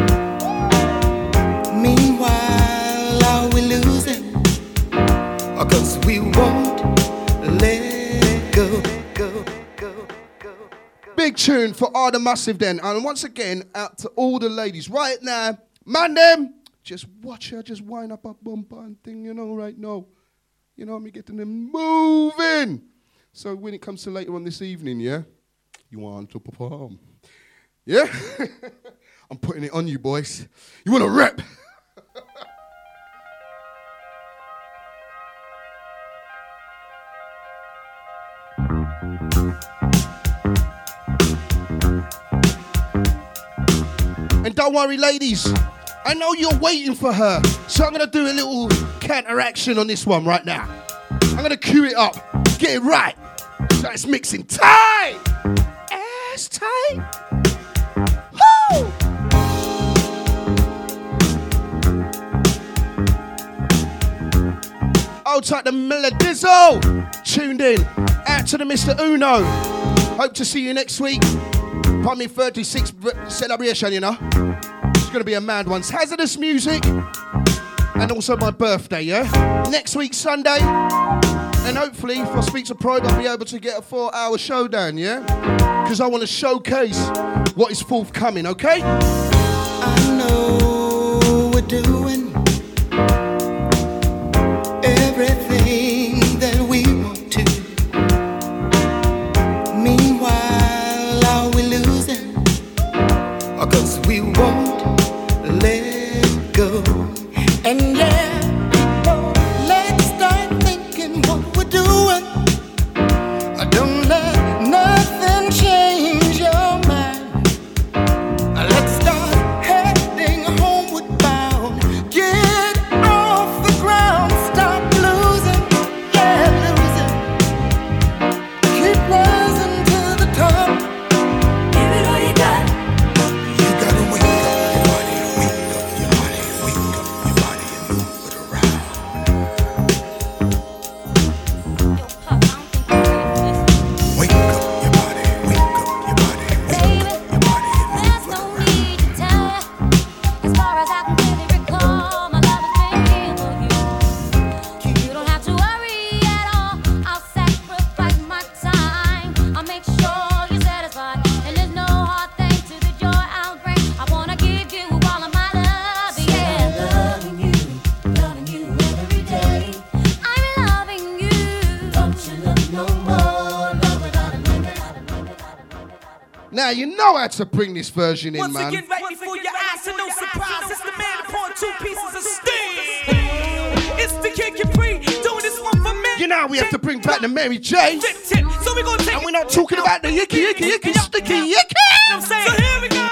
Meanwhile, are we losing? Cause we won't let go. Big tune for Arda Massive then. And once again, out to all the ladies right now. Man them, just watch her, just wind up a bumper and thing, you know, right now. You know, me getting them moving. So when it comes to later on this evening, yeah, you want to perform. Yeah? I'm putting it on you, boys. You want to rep? And don't worry, ladies. I know you're waiting for her. So I'm going to do a little counteraction on this one right now. I'm going to cue it up. Get it right. So it's mixing tight. Ass tight. Woo! Old type the Melodizzo. Tuned in. Out to the Mr. Uno. Hope to see you next week. For my 36th celebration, you know. It's going to be a mad one. It's Hazardous Music. And also my birthday, yeah? Next week, Sunday. And hopefully, if I speak to Pride, I'll be able to get a 4-hour showdown, yeah? Because I want to showcase what is forthcoming, okay? I know we're doing everything that we want to. 'cause we won't let go. And yeah, let's start thinking what we're doing. Don't let nothing change your mind. Let's start heading homeward bound. Get off the ground, stop losing, yeah, losing. Keep rising to the top. Give it all you got. You gotta wake up your body, wake up your body, wake up your body and move it around. Wake up your body, wake up your body, wake up your body and move it around. As far as I can really recall, my love has been here for you. You don't have to worry at all. I'll sacrifice my time. I'll make sure you're satisfied. And there's no hard thing to the joy I'll bring. I wanna give you all of my love, yeah. Loving you every day. I'm loving you. Don't you look no more. Love without a limit. Now you know how to bring this version in, Once man. again, right before your eyes, and no surprise, it's the man upon 2 pieces of steel. It's the Kid Capri, doing this one for me. You know we have to bring back the Mary J. So we gonna take And we're not talking about the yicky, sticky yicky. So here we go.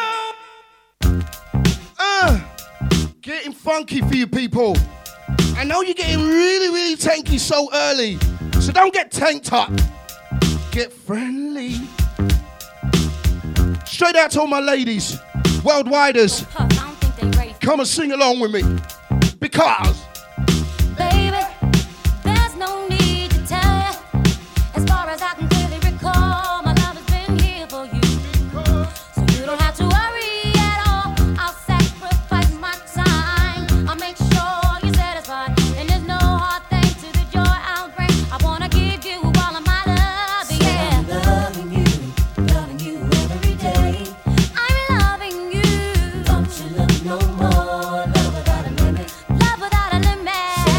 Getting funky for you people. I know you're getting really, really tanky so early. So don't get tanked up. Get friendly. Straight out to all my ladies, worldwiders. Come and sing along with me. Because Baby, there's no need to tell you. As far as I can clearly recall, my love has been here for you. So you don't have to worry at all. I'll sacrifice my time. I'll make sure you're satisfied. And there's no hard thing to the joy I'll bring. I wanna give you all of my love, yeah. Loving you every day. I'm loving you. Don't you look no more. Love without a limit. Love without a limit.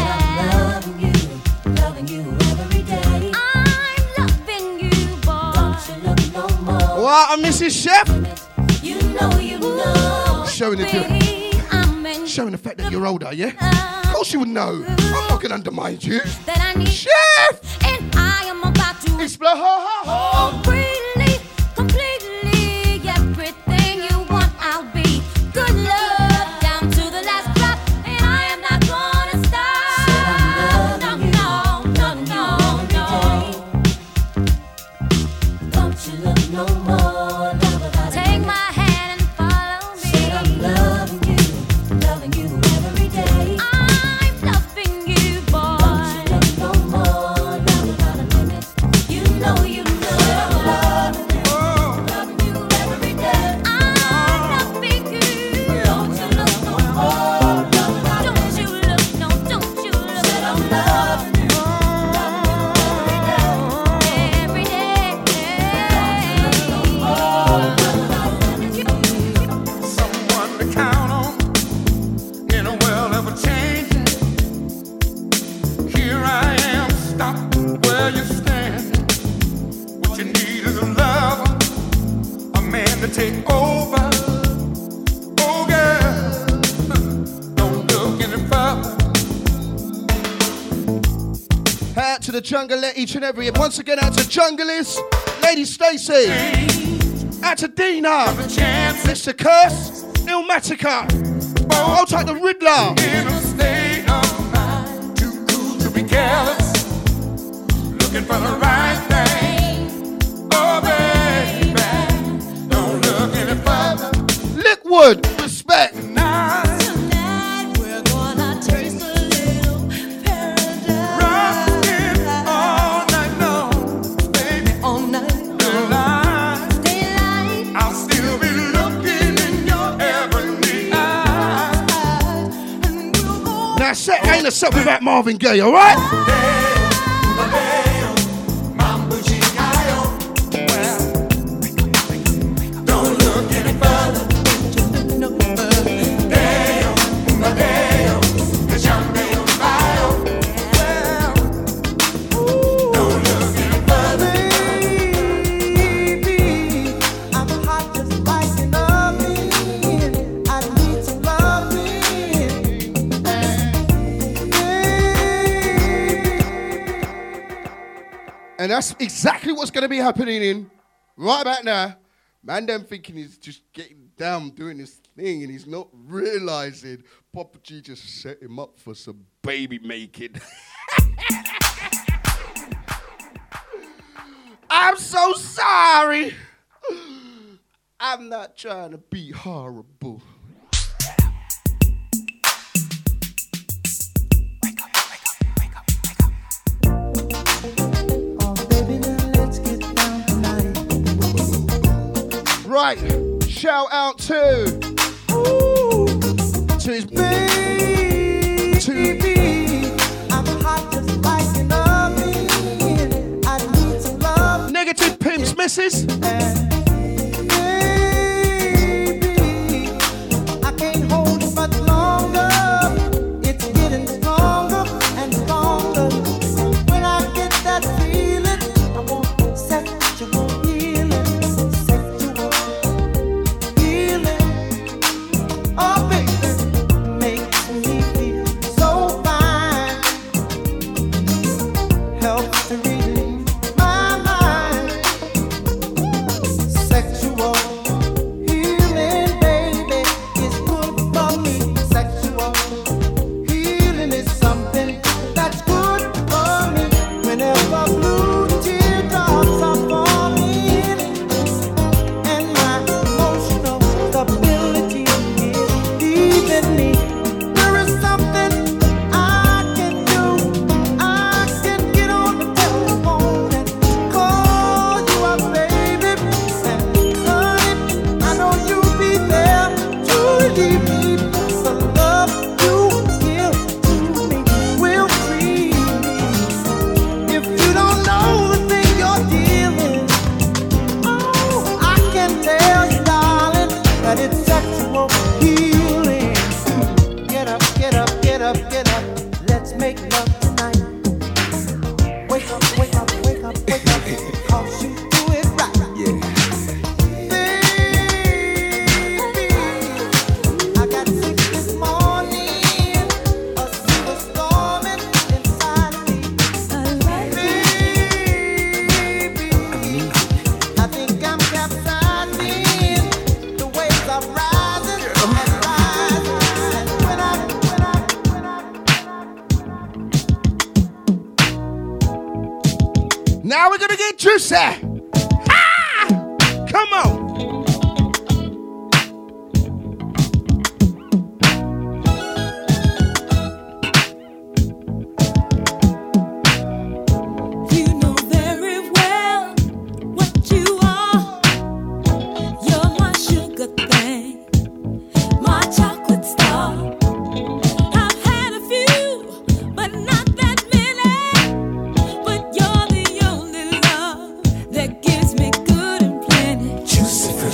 Loving you every day. I'm loving you, boy. Don't you look no more. what, Mrs. Chef? You know. Showing the fact that you're older, yeah? Of course you would know. I'm not gonna undermine you. That I need Chef! And I am about to explore completely, everything you want, I'll be. Good love down to the last drop, and I am not gonna stop. No. Don't you look no more. Take my hand and follow me. I'm loving you every day. I'm loving you, boy. Don't you look no more. Love without a limit. You know. Loving you every day. I'm loving you. Don't you look no more. Don't you look. Said I'm loving you every day. Someone to count on in a world ever changing. Here I am, stop where you stand. What you need is a lover, a man to take over. Oh girl, don't look any further. Out to the jungle, each and every. Once again, out to Junglist, Lady Stacy. Out to Dina. Mr. Curse, Illmatica. Hold tight the Riddler. In a state of mind, too cool to be careless, looking for the right thing. Oh baby, don't look any further. Liquid, respect. Tonight we're gonna taste a little paradise. Rockin' all night long, baby, All night. Daylight, I'll still be looking in your ebony eyes. Now, set ain't a set without Marvin Gaye, all right? Don't look any further. I'm hot just like an oven. And that's exactly what's going to be happening in right about now. Man, them thinking he's just getting down, doing his thing, and he's not realizing Papa G just set him up for some baby making. I'm so sorry. I'm not trying to be horrible. Right, shout out to his baby. I'm hot just like an oven. I need some love. Negative Pimps Misses. I can't hold it much longer. It's getting stronger and stronger. When I get that feeling, I want sexual healing. Sexual healing. Oh, baby, makes me feel so fine. Helps to relieve my mind. Sexual healing, baby, is good for me. Sexual healing is something that's good for me. Whenever blue teardrops are falling and my emotional stability is leaving me, there is something I can do. I can get on the telephone and call you up, baby. And honey, I know you'll be there to relieve me. The love you give to me will free me. If you don't know the thing you're dealing, oh, I can tell you, darling, that it's sexual healing. Get up, get up, get up, get up. Let's make love tonight. Wake up, wake up, wake up, wake up. 'Cause you do it right. Baby, I got sick this morning. A silver storming inside me. Baby, I think I'm capsizing. The waves are rising and rising. And when I Now we're gonna get juicy. Ah! Come on. You know very well what you are. You're my sugar thing, my chocolate star. I've had a few, but not that many. But you're the only love that gives me good and plenty. Juicy fruit.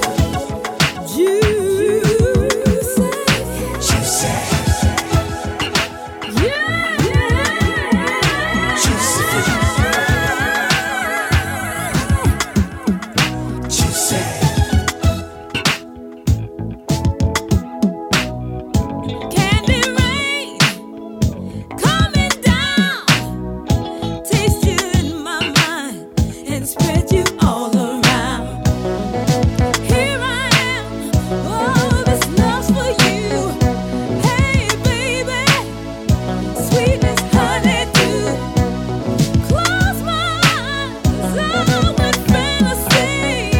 Candy rain coming down, taste you in my mind and spread you all around. Here I am, oh, this love's for you. Hey baby, sweet as honeydew. Close my eyes, I'm with fantasy,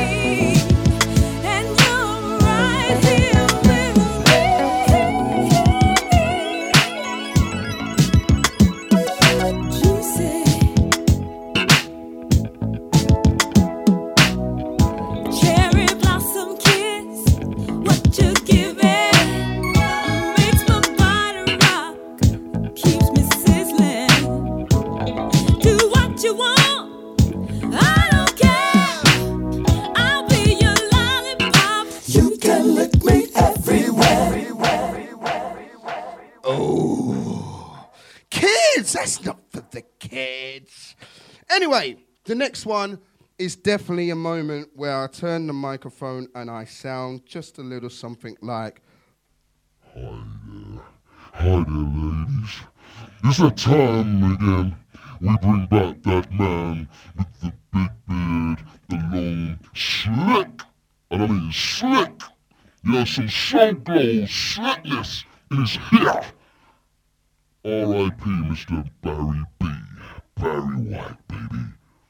and you're right here with me. Juicy, cherry blossom kiss, what you giving makes my body rock, keeps me sizzling. Do what you want, I don't care. I'll be your lollipop. You can lick me everywhere. Oh, kids, that's not for the kids. Anyway, the next one is definitely a moment where I turn the microphone and I sound just a little something like, Hi there, ladies. It's that time again We bring back that man with the big beard, the long slick, and I mean slick. Yeah, some soul glow slickness is here. R.I.P. Mr. Barry B. Barry White, baby.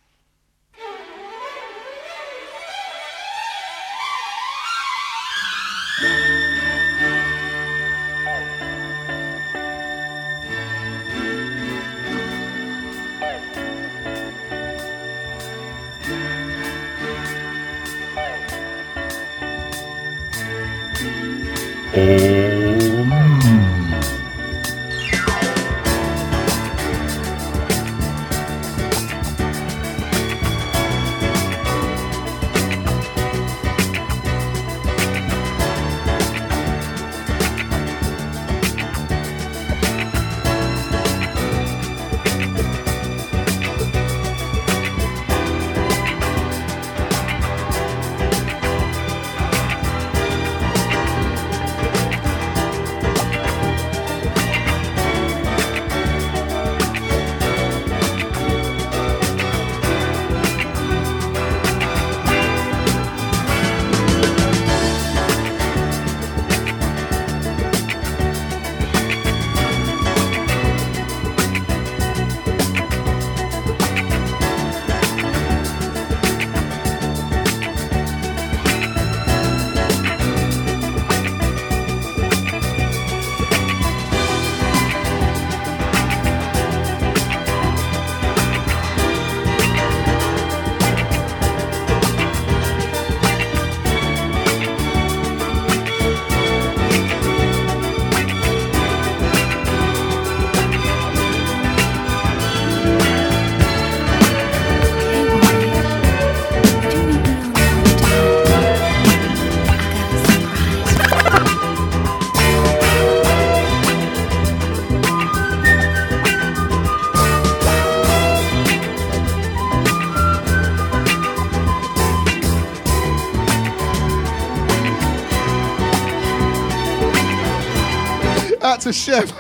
To Chef.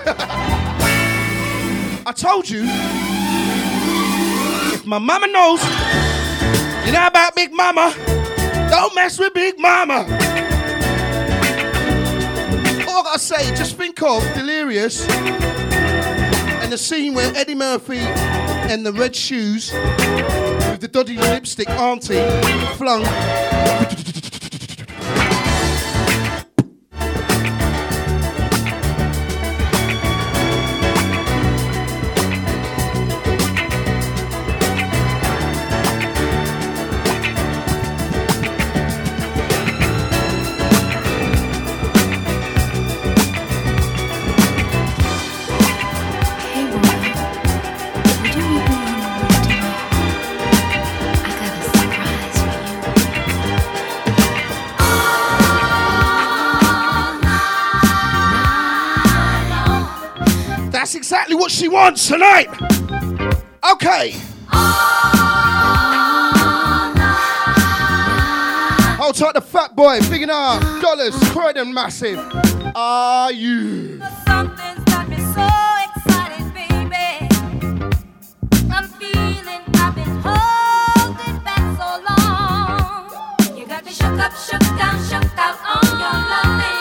I told you, if my mama knows, you know about Big Mama, don't mess with Big Mama. All I gotta say, just think of Delirious and the scene where Eddie Murphy and the red shoes with the dodgy lipstick auntie flung. That's exactly what she wants tonight. Okay. Hold tight the fat boy, big enough, dollars, Croydon massive. Are you? Something's got me so excited, baby. I'm feeling I've been holding back so long. You got me shook up, shook down, shook out on your loving.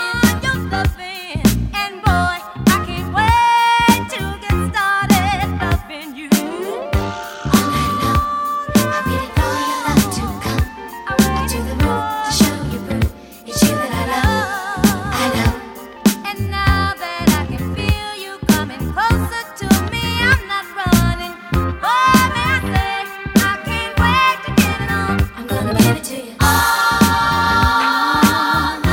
To you. Oh,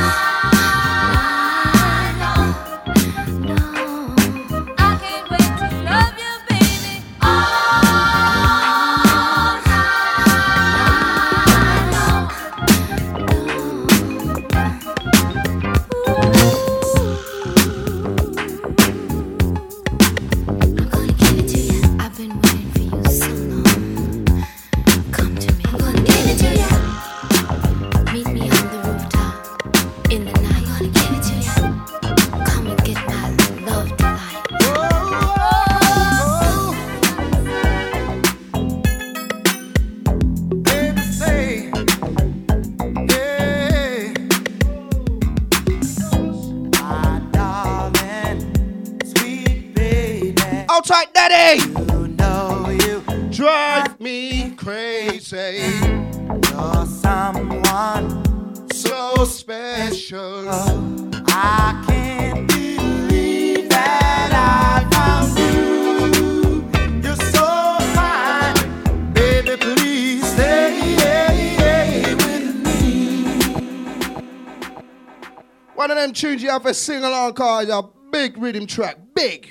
Daddy! You know you drive me crazy. You're someone so special. I can't believe that I found you. You're so fine, baby. Please stay with me. One of them tunes you have a sing along called a big rhythm track. Big.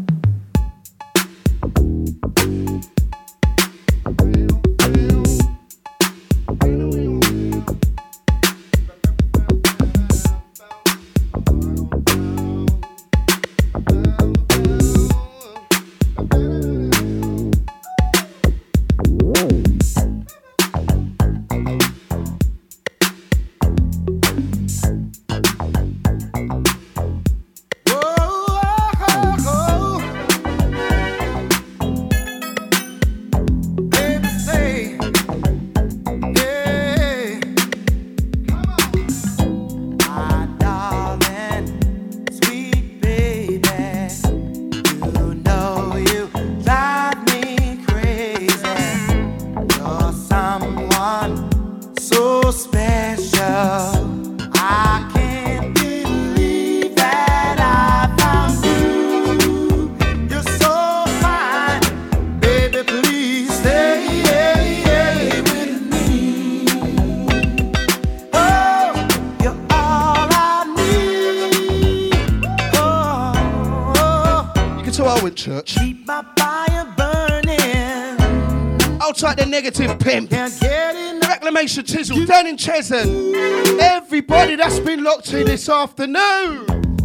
Church. Keep my fire burning. Outside the negative pimp. Can't get enough. Reclamation Chisel, down in Cheshunt. Everybody that's been locked in this afternoon.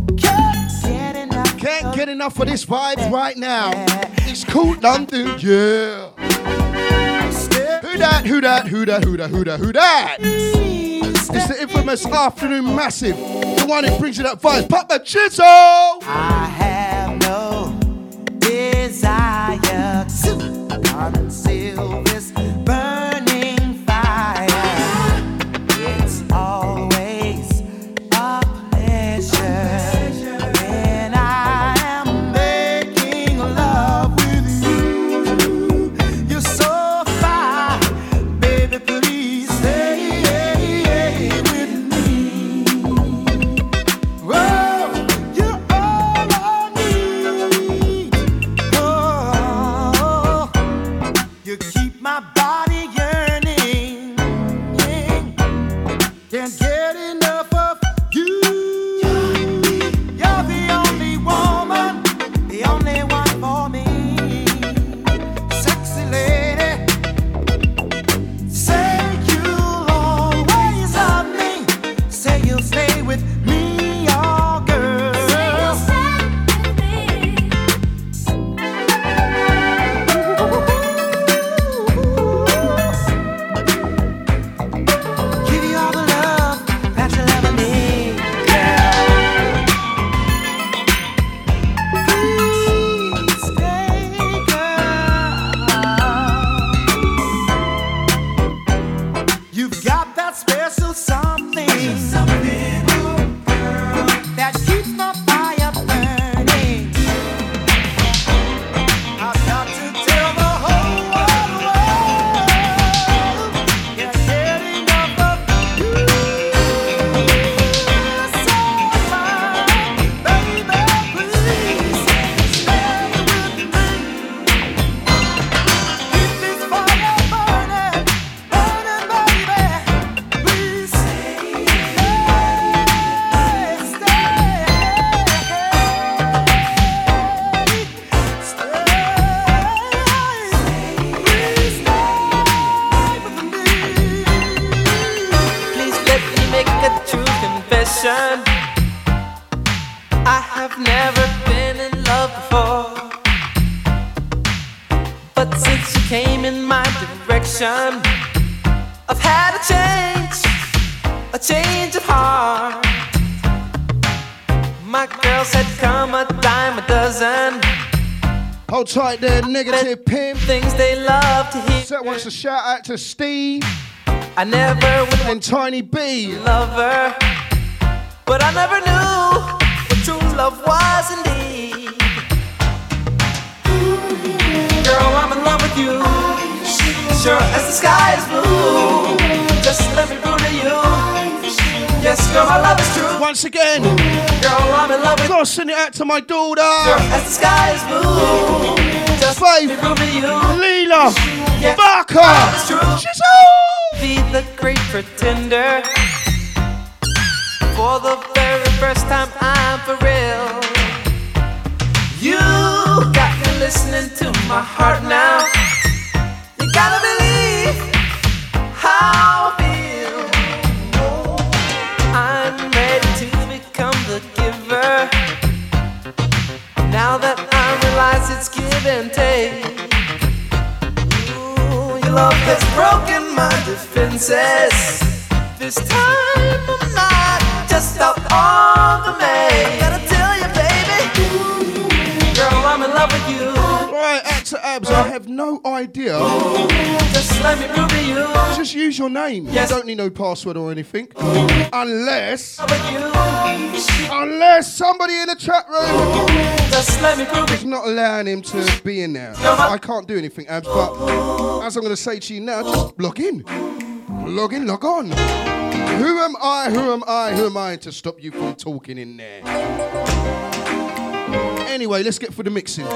Can't get enough of this vibe right now. It's called London, yeah. Who that, who that, who that, who that, who that, who that? It's the infamous Afternoon Massive. The one that brings you that vibe. Pop the Chisel! I have no desire to conceal this burning fire. It's always a pleasure when I am making love with you. You're so fine, baby, please stay with me. Whoa, you're all I need. You keep my body yearning. Can't get enough of you. You're the only woman, the only one for me. Sexy lady, say you'll always love me. Say you'll stay with me, oh girl. Say you'll stay with me. Give you all the love that you'll ever need, girl. Please stay, girl. You've got that special something, that keeps my fire burning. I've got to tell the whole world, can't get enough of you. So fine, baby, please stay with me. Keep this fire burning, burning, baby. Please stay, Please let me make a true confession. I have never been in love before, but since you came in my direction, I've had a change of heart. My girls had come a dime a dozen. Hold tight there, negative pimp. Things they love to hear. So wants to shout out to Steve. I never would and Tiny B. Love her, but I never knew what true love was indeed. Girl, I'm in love with you. Sure as the sky is blue. Just let me prove to you. Yes, girl, my love is true. Once again, girl, I'm in love with you. Gotta send it out to my daughter. Sure as the sky is blue. Just let me prove to you. Leela, yes, Barker, she's be the great pretender. For the very first time, I'm for real. You got me listening to my heart now. You gotta believe how I feel. I'm ready to become the giver. Now that I realize it's give and take. Ooh, your love has broken my defenses. This time I'm not just out on the main. Gotta tell you, baby, girl, I'm in love with you. Right, actor Abs, I have no idea. Just let me prove to you. Just use your name. Yes. You don't need no password or anything. Unless somebody in the chat room just let me prove is not allowing him to be in there. I can't do anything, Abs, but as I'm going to say to you now, just log in. Log in, log on. Who am I to stop you from talking in there? Anyway, let's get through the mixing.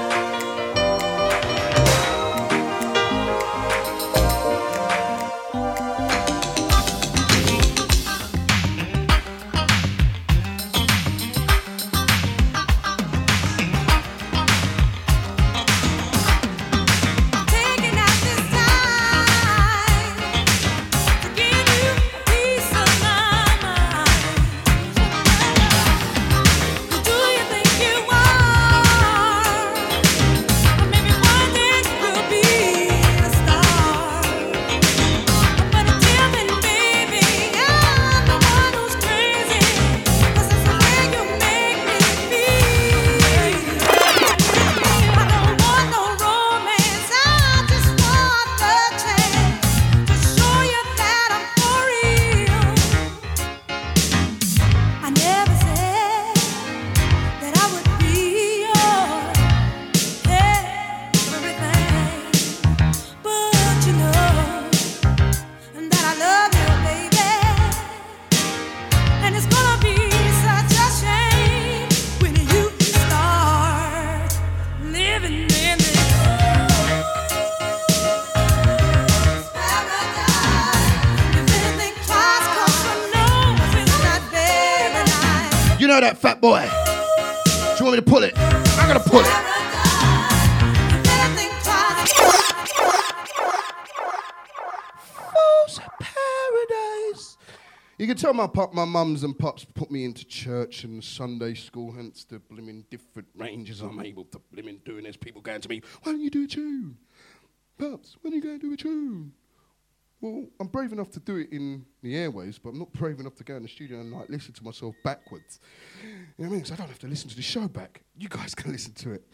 That fat boy. Do you want me to pull it? I'm gonna pull it. Fools of paradise. You can tell my mums and pops put me into church and Sunday school, hence the blimmin' different ranges I'm able to blimmin' do. And there's people going to me, why don't you do a tune? Pops, when are you going to do a tune? Well, I'm brave enough to do it in the airwaves, but I'm not brave enough to go in the studio and like listen to myself backwards. You know what I mean? So I don't have to listen to the show back. You guys can listen to it.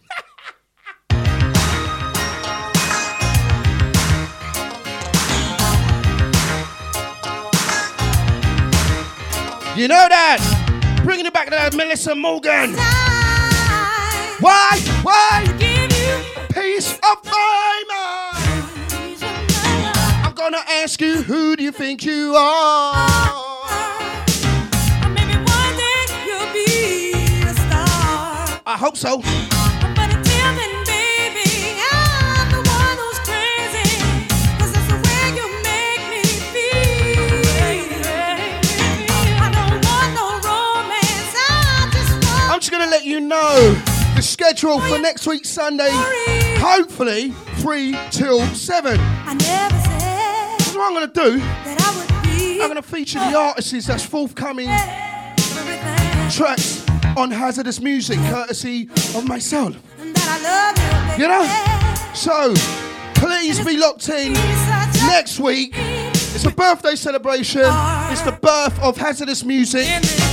You know that? Bringing it back to that Melissa Morgan. Why? Piece of my mind. I'm gonna ask you, who do you think you are? Maybe one day you'll be a star. I hope so. But until then, baby, I'm the one who's crazy. 'Cause it's the way you make me feel. I don't want no romance. I'm just gonna let you know the schedule for next week Sunday. Hopefully 3 till 7. I never said what I'm going to do, that I would be. I'm going to feature the artists that's forthcoming tracks on Hazardous Music, courtesy of myself. And that I love you, you know? So, please be locked in next week. It's a birthday celebration. It's the birth of Hazardous Music.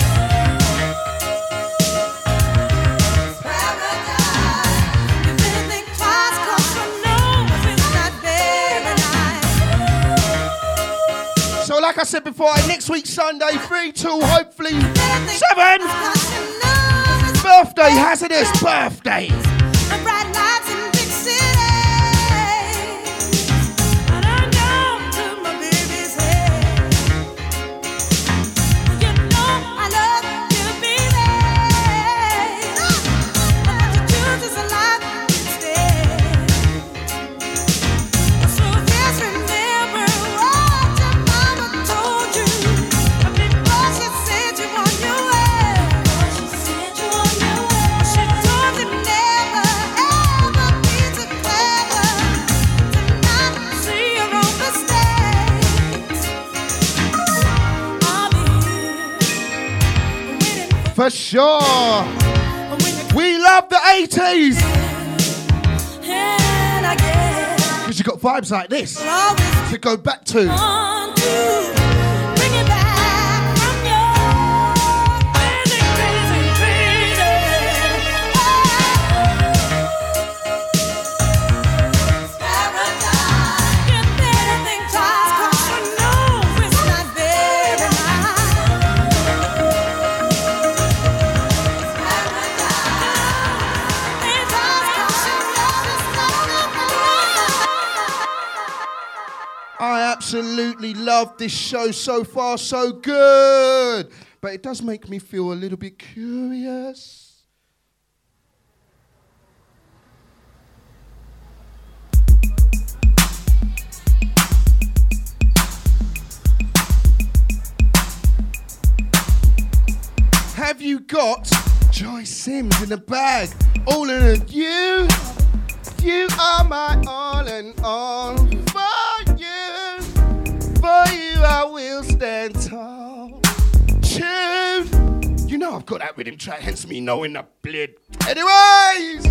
So like I said before, next week Sunday, 3 till hopefully 7. Birthday, Hazardous birthday. For sure. We love the 80s. Because you got vibes like this to go back to. I absolutely love this show so far, so good. But it does make me feel a little bit curious. Have you got Joy Sims in the bag? All in it. You are my all and all. For you I will stand tall. Tune. You know I've got that rhythm track, hence me knowing the bleed. Anyways.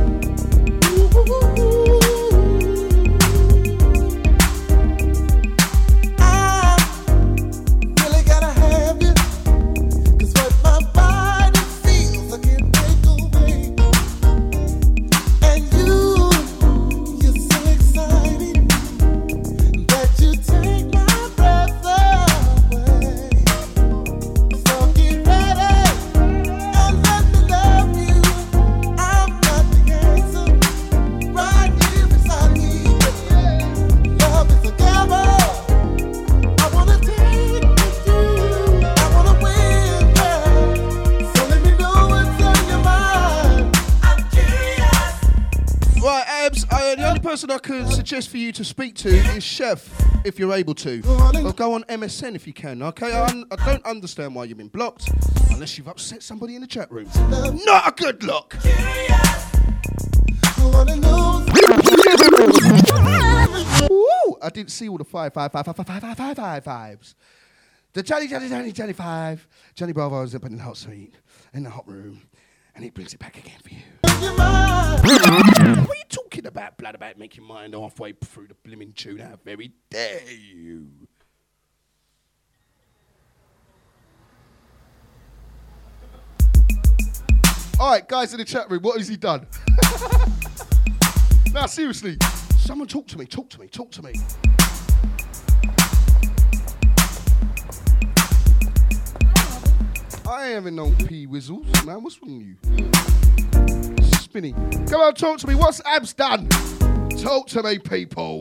I could suggest for you to speak to is Chef, if you're able to. Or go on MSN if you can, okay? I don't understand why you've been blocked, unless you've upset somebody in the chat room. Not a good look! Woo! I didn't see all the fives. The Johnny 5. Johnny Bravo is up in the hot suite, in the hot room. And he brings it back again for you. What are you talking about, blood, about making mind halfway through the blimmin' tune? How very dare you? All right, guys in the chat room, what has he done? Now, seriously, someone talk to me. I ain't having no P-whizzles, man. What's wrong with you? Spinny. Come on, talk to me. What's Abs done? Talk to me, people.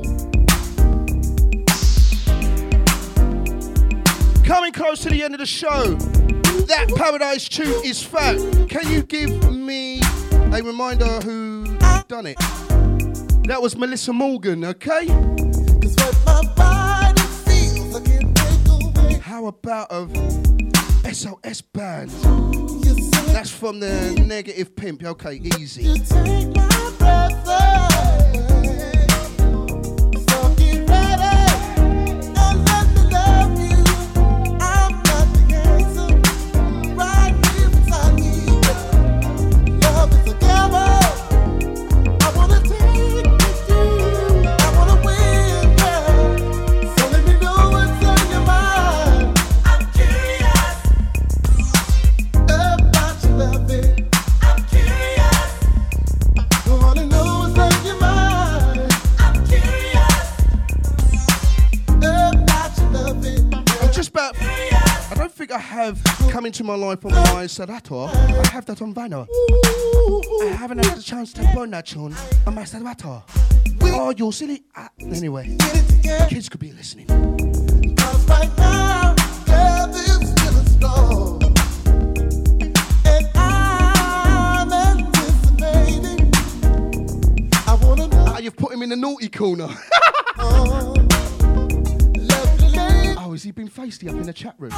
Coming close to the end of the show. That Paradise tune is fat. Can you give me a reminder who done it? That was Melissa Morgan, okay? How about of SOS Band? That's from the Negative Pimp. Okay, easy. You take my breath away. So get ready and let me love you. I'm not the answer. Right here beside me. Love is a gamble. I wanna take it to you. I wanna win, girl. So let me know what's on your mind. I'm curious about your loving. I'm curious. I wanna know what's on your mind. I'm curious about your loving. I'm just about. I don't think I have come into my life on my Serato. I have that on vinyl. I haven't had the chance to burn that tune on my Serato. Oh, you're silly. Anyway, kids could be listening. Cause right now, love is still strong. And I'm anticipating. I wanna know. You've put him in the naughty corner. Oh, has he been feisty up in the chat room?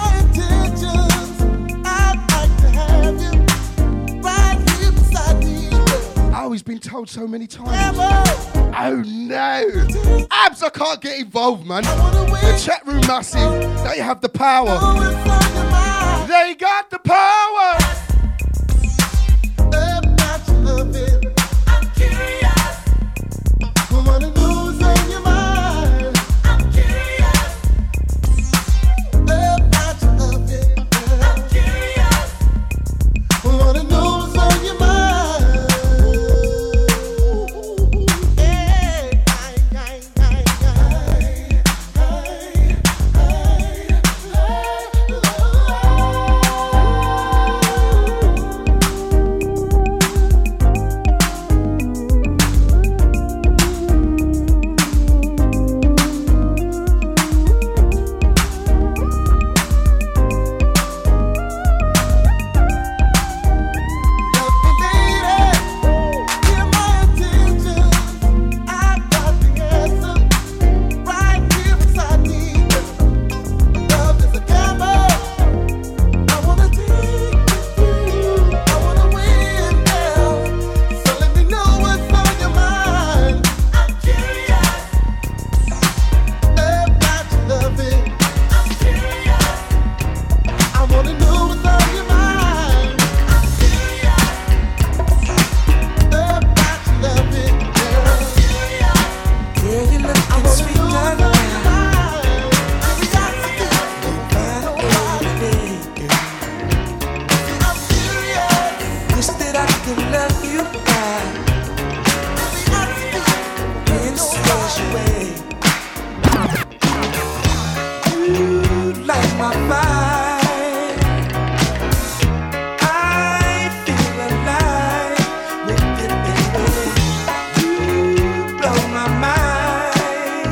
I'd like to have you right here beside me. Oh, he's been told so many times. Oh no! Abs, I can't get involved, man. The chat room massive. They have the power. They got the power. could love you right in a special way. You light my fire. I feel alive with it, baby. You blow my mind.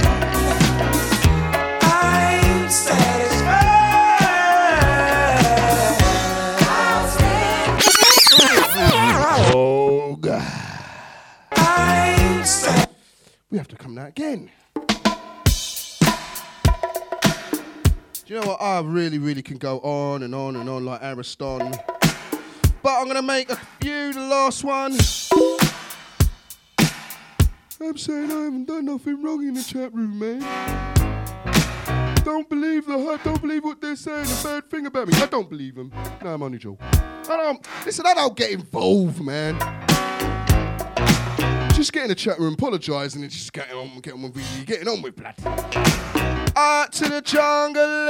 I'm satisfied. Oh, God. I'm satisfied. We have to come now again. Do you know what? I really can go on and on and on like Ariston. But I'm going to make a few, the last one. I'm saying I haven't done nothing wrong in the chat room, man. Don't believe what they're saying, a bad thing about me. I don't believe them. No, I'm only joking. I don't get involved, man. Just get in the chat room, apologise, and then just get on with getting on with blood. Out to the jungle.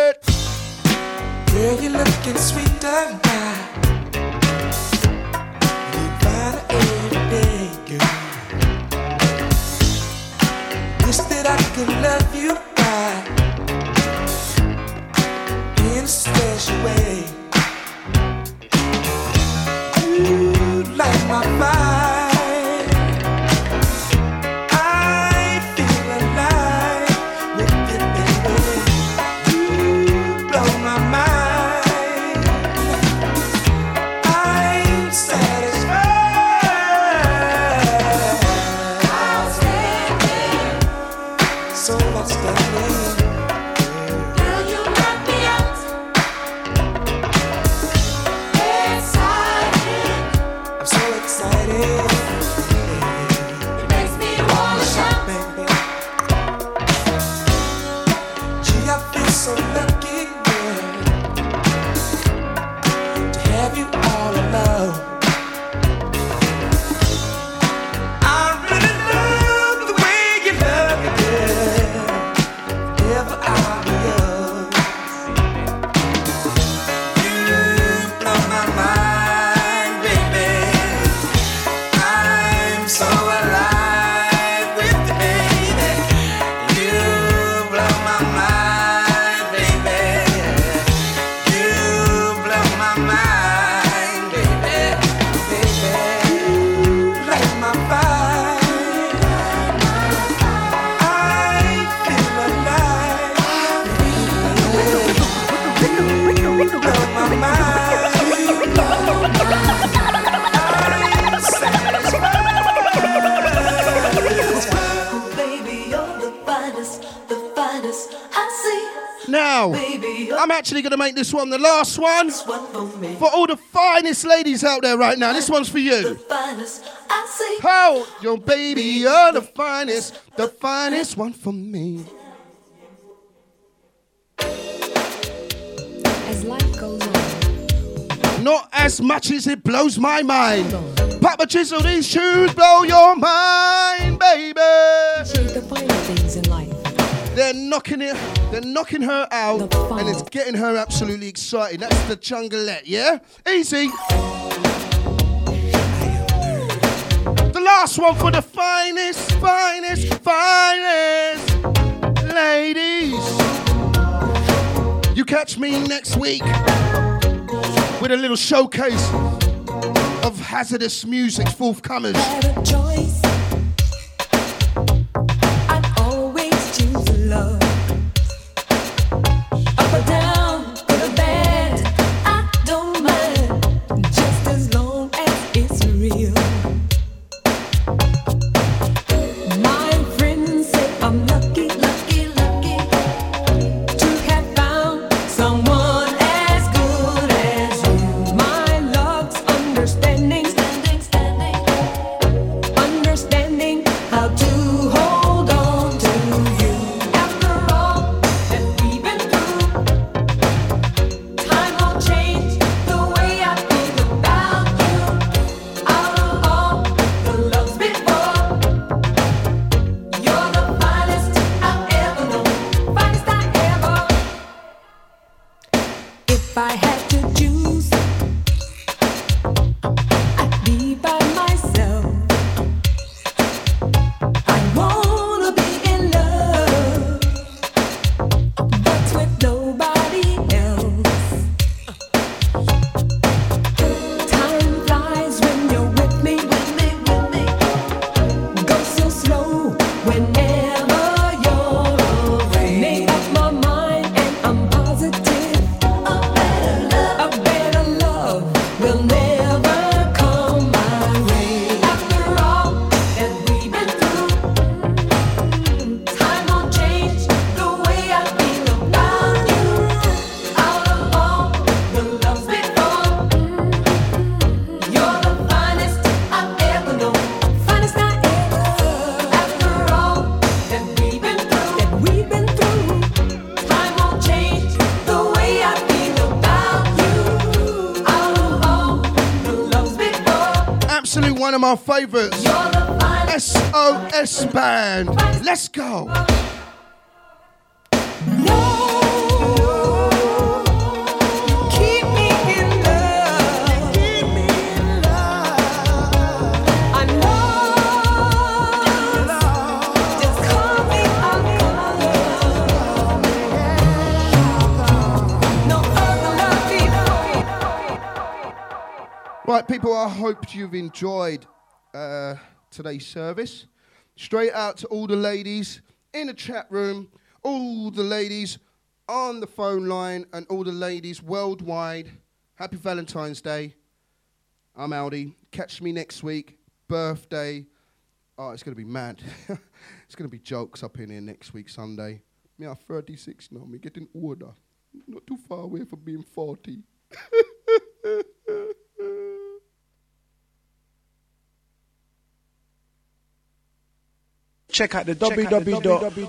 Girl, you're looking sweet tonight. You find it every day, girl. Wish that I could love you right in a special way. You light my fire. Now, I'm actually going to make this one the last one for all the finest ladies out there right now. This one's for you. How, your baby, you're the finest one for me. As life goes on. Not as much as it blows my mind. Papa Chisel, these shoes blow your mind, baby. The finer things in life. They're knocking her out, and it's getting her absolutely excited. That's the Jungleette, yeah? Easy. The last one for the finest ladies. You catch me next week with a little showcase of hazardous music forthcomers. Love. Up or down, good or bad, I don't mind, just as long as it's real. My friends say I'm lucky to have found someone as good as you. My love's understanding absolute one of my favorites. SOS Band. Let's go. Right, people, I hope you've enjoyed today's service. Straight out to all the ladies in the chat room, all the ladies on the phone line, and all the ladies worldwide. Happy Valentine's Day. I'm Aldi. Catch me next week. Birthday. Oh, it's going to be mad. It's going to be jokes up in here next week, Sunday. Me, I'm 36 now. Me getting older. Not too far away from being 40. Check out the www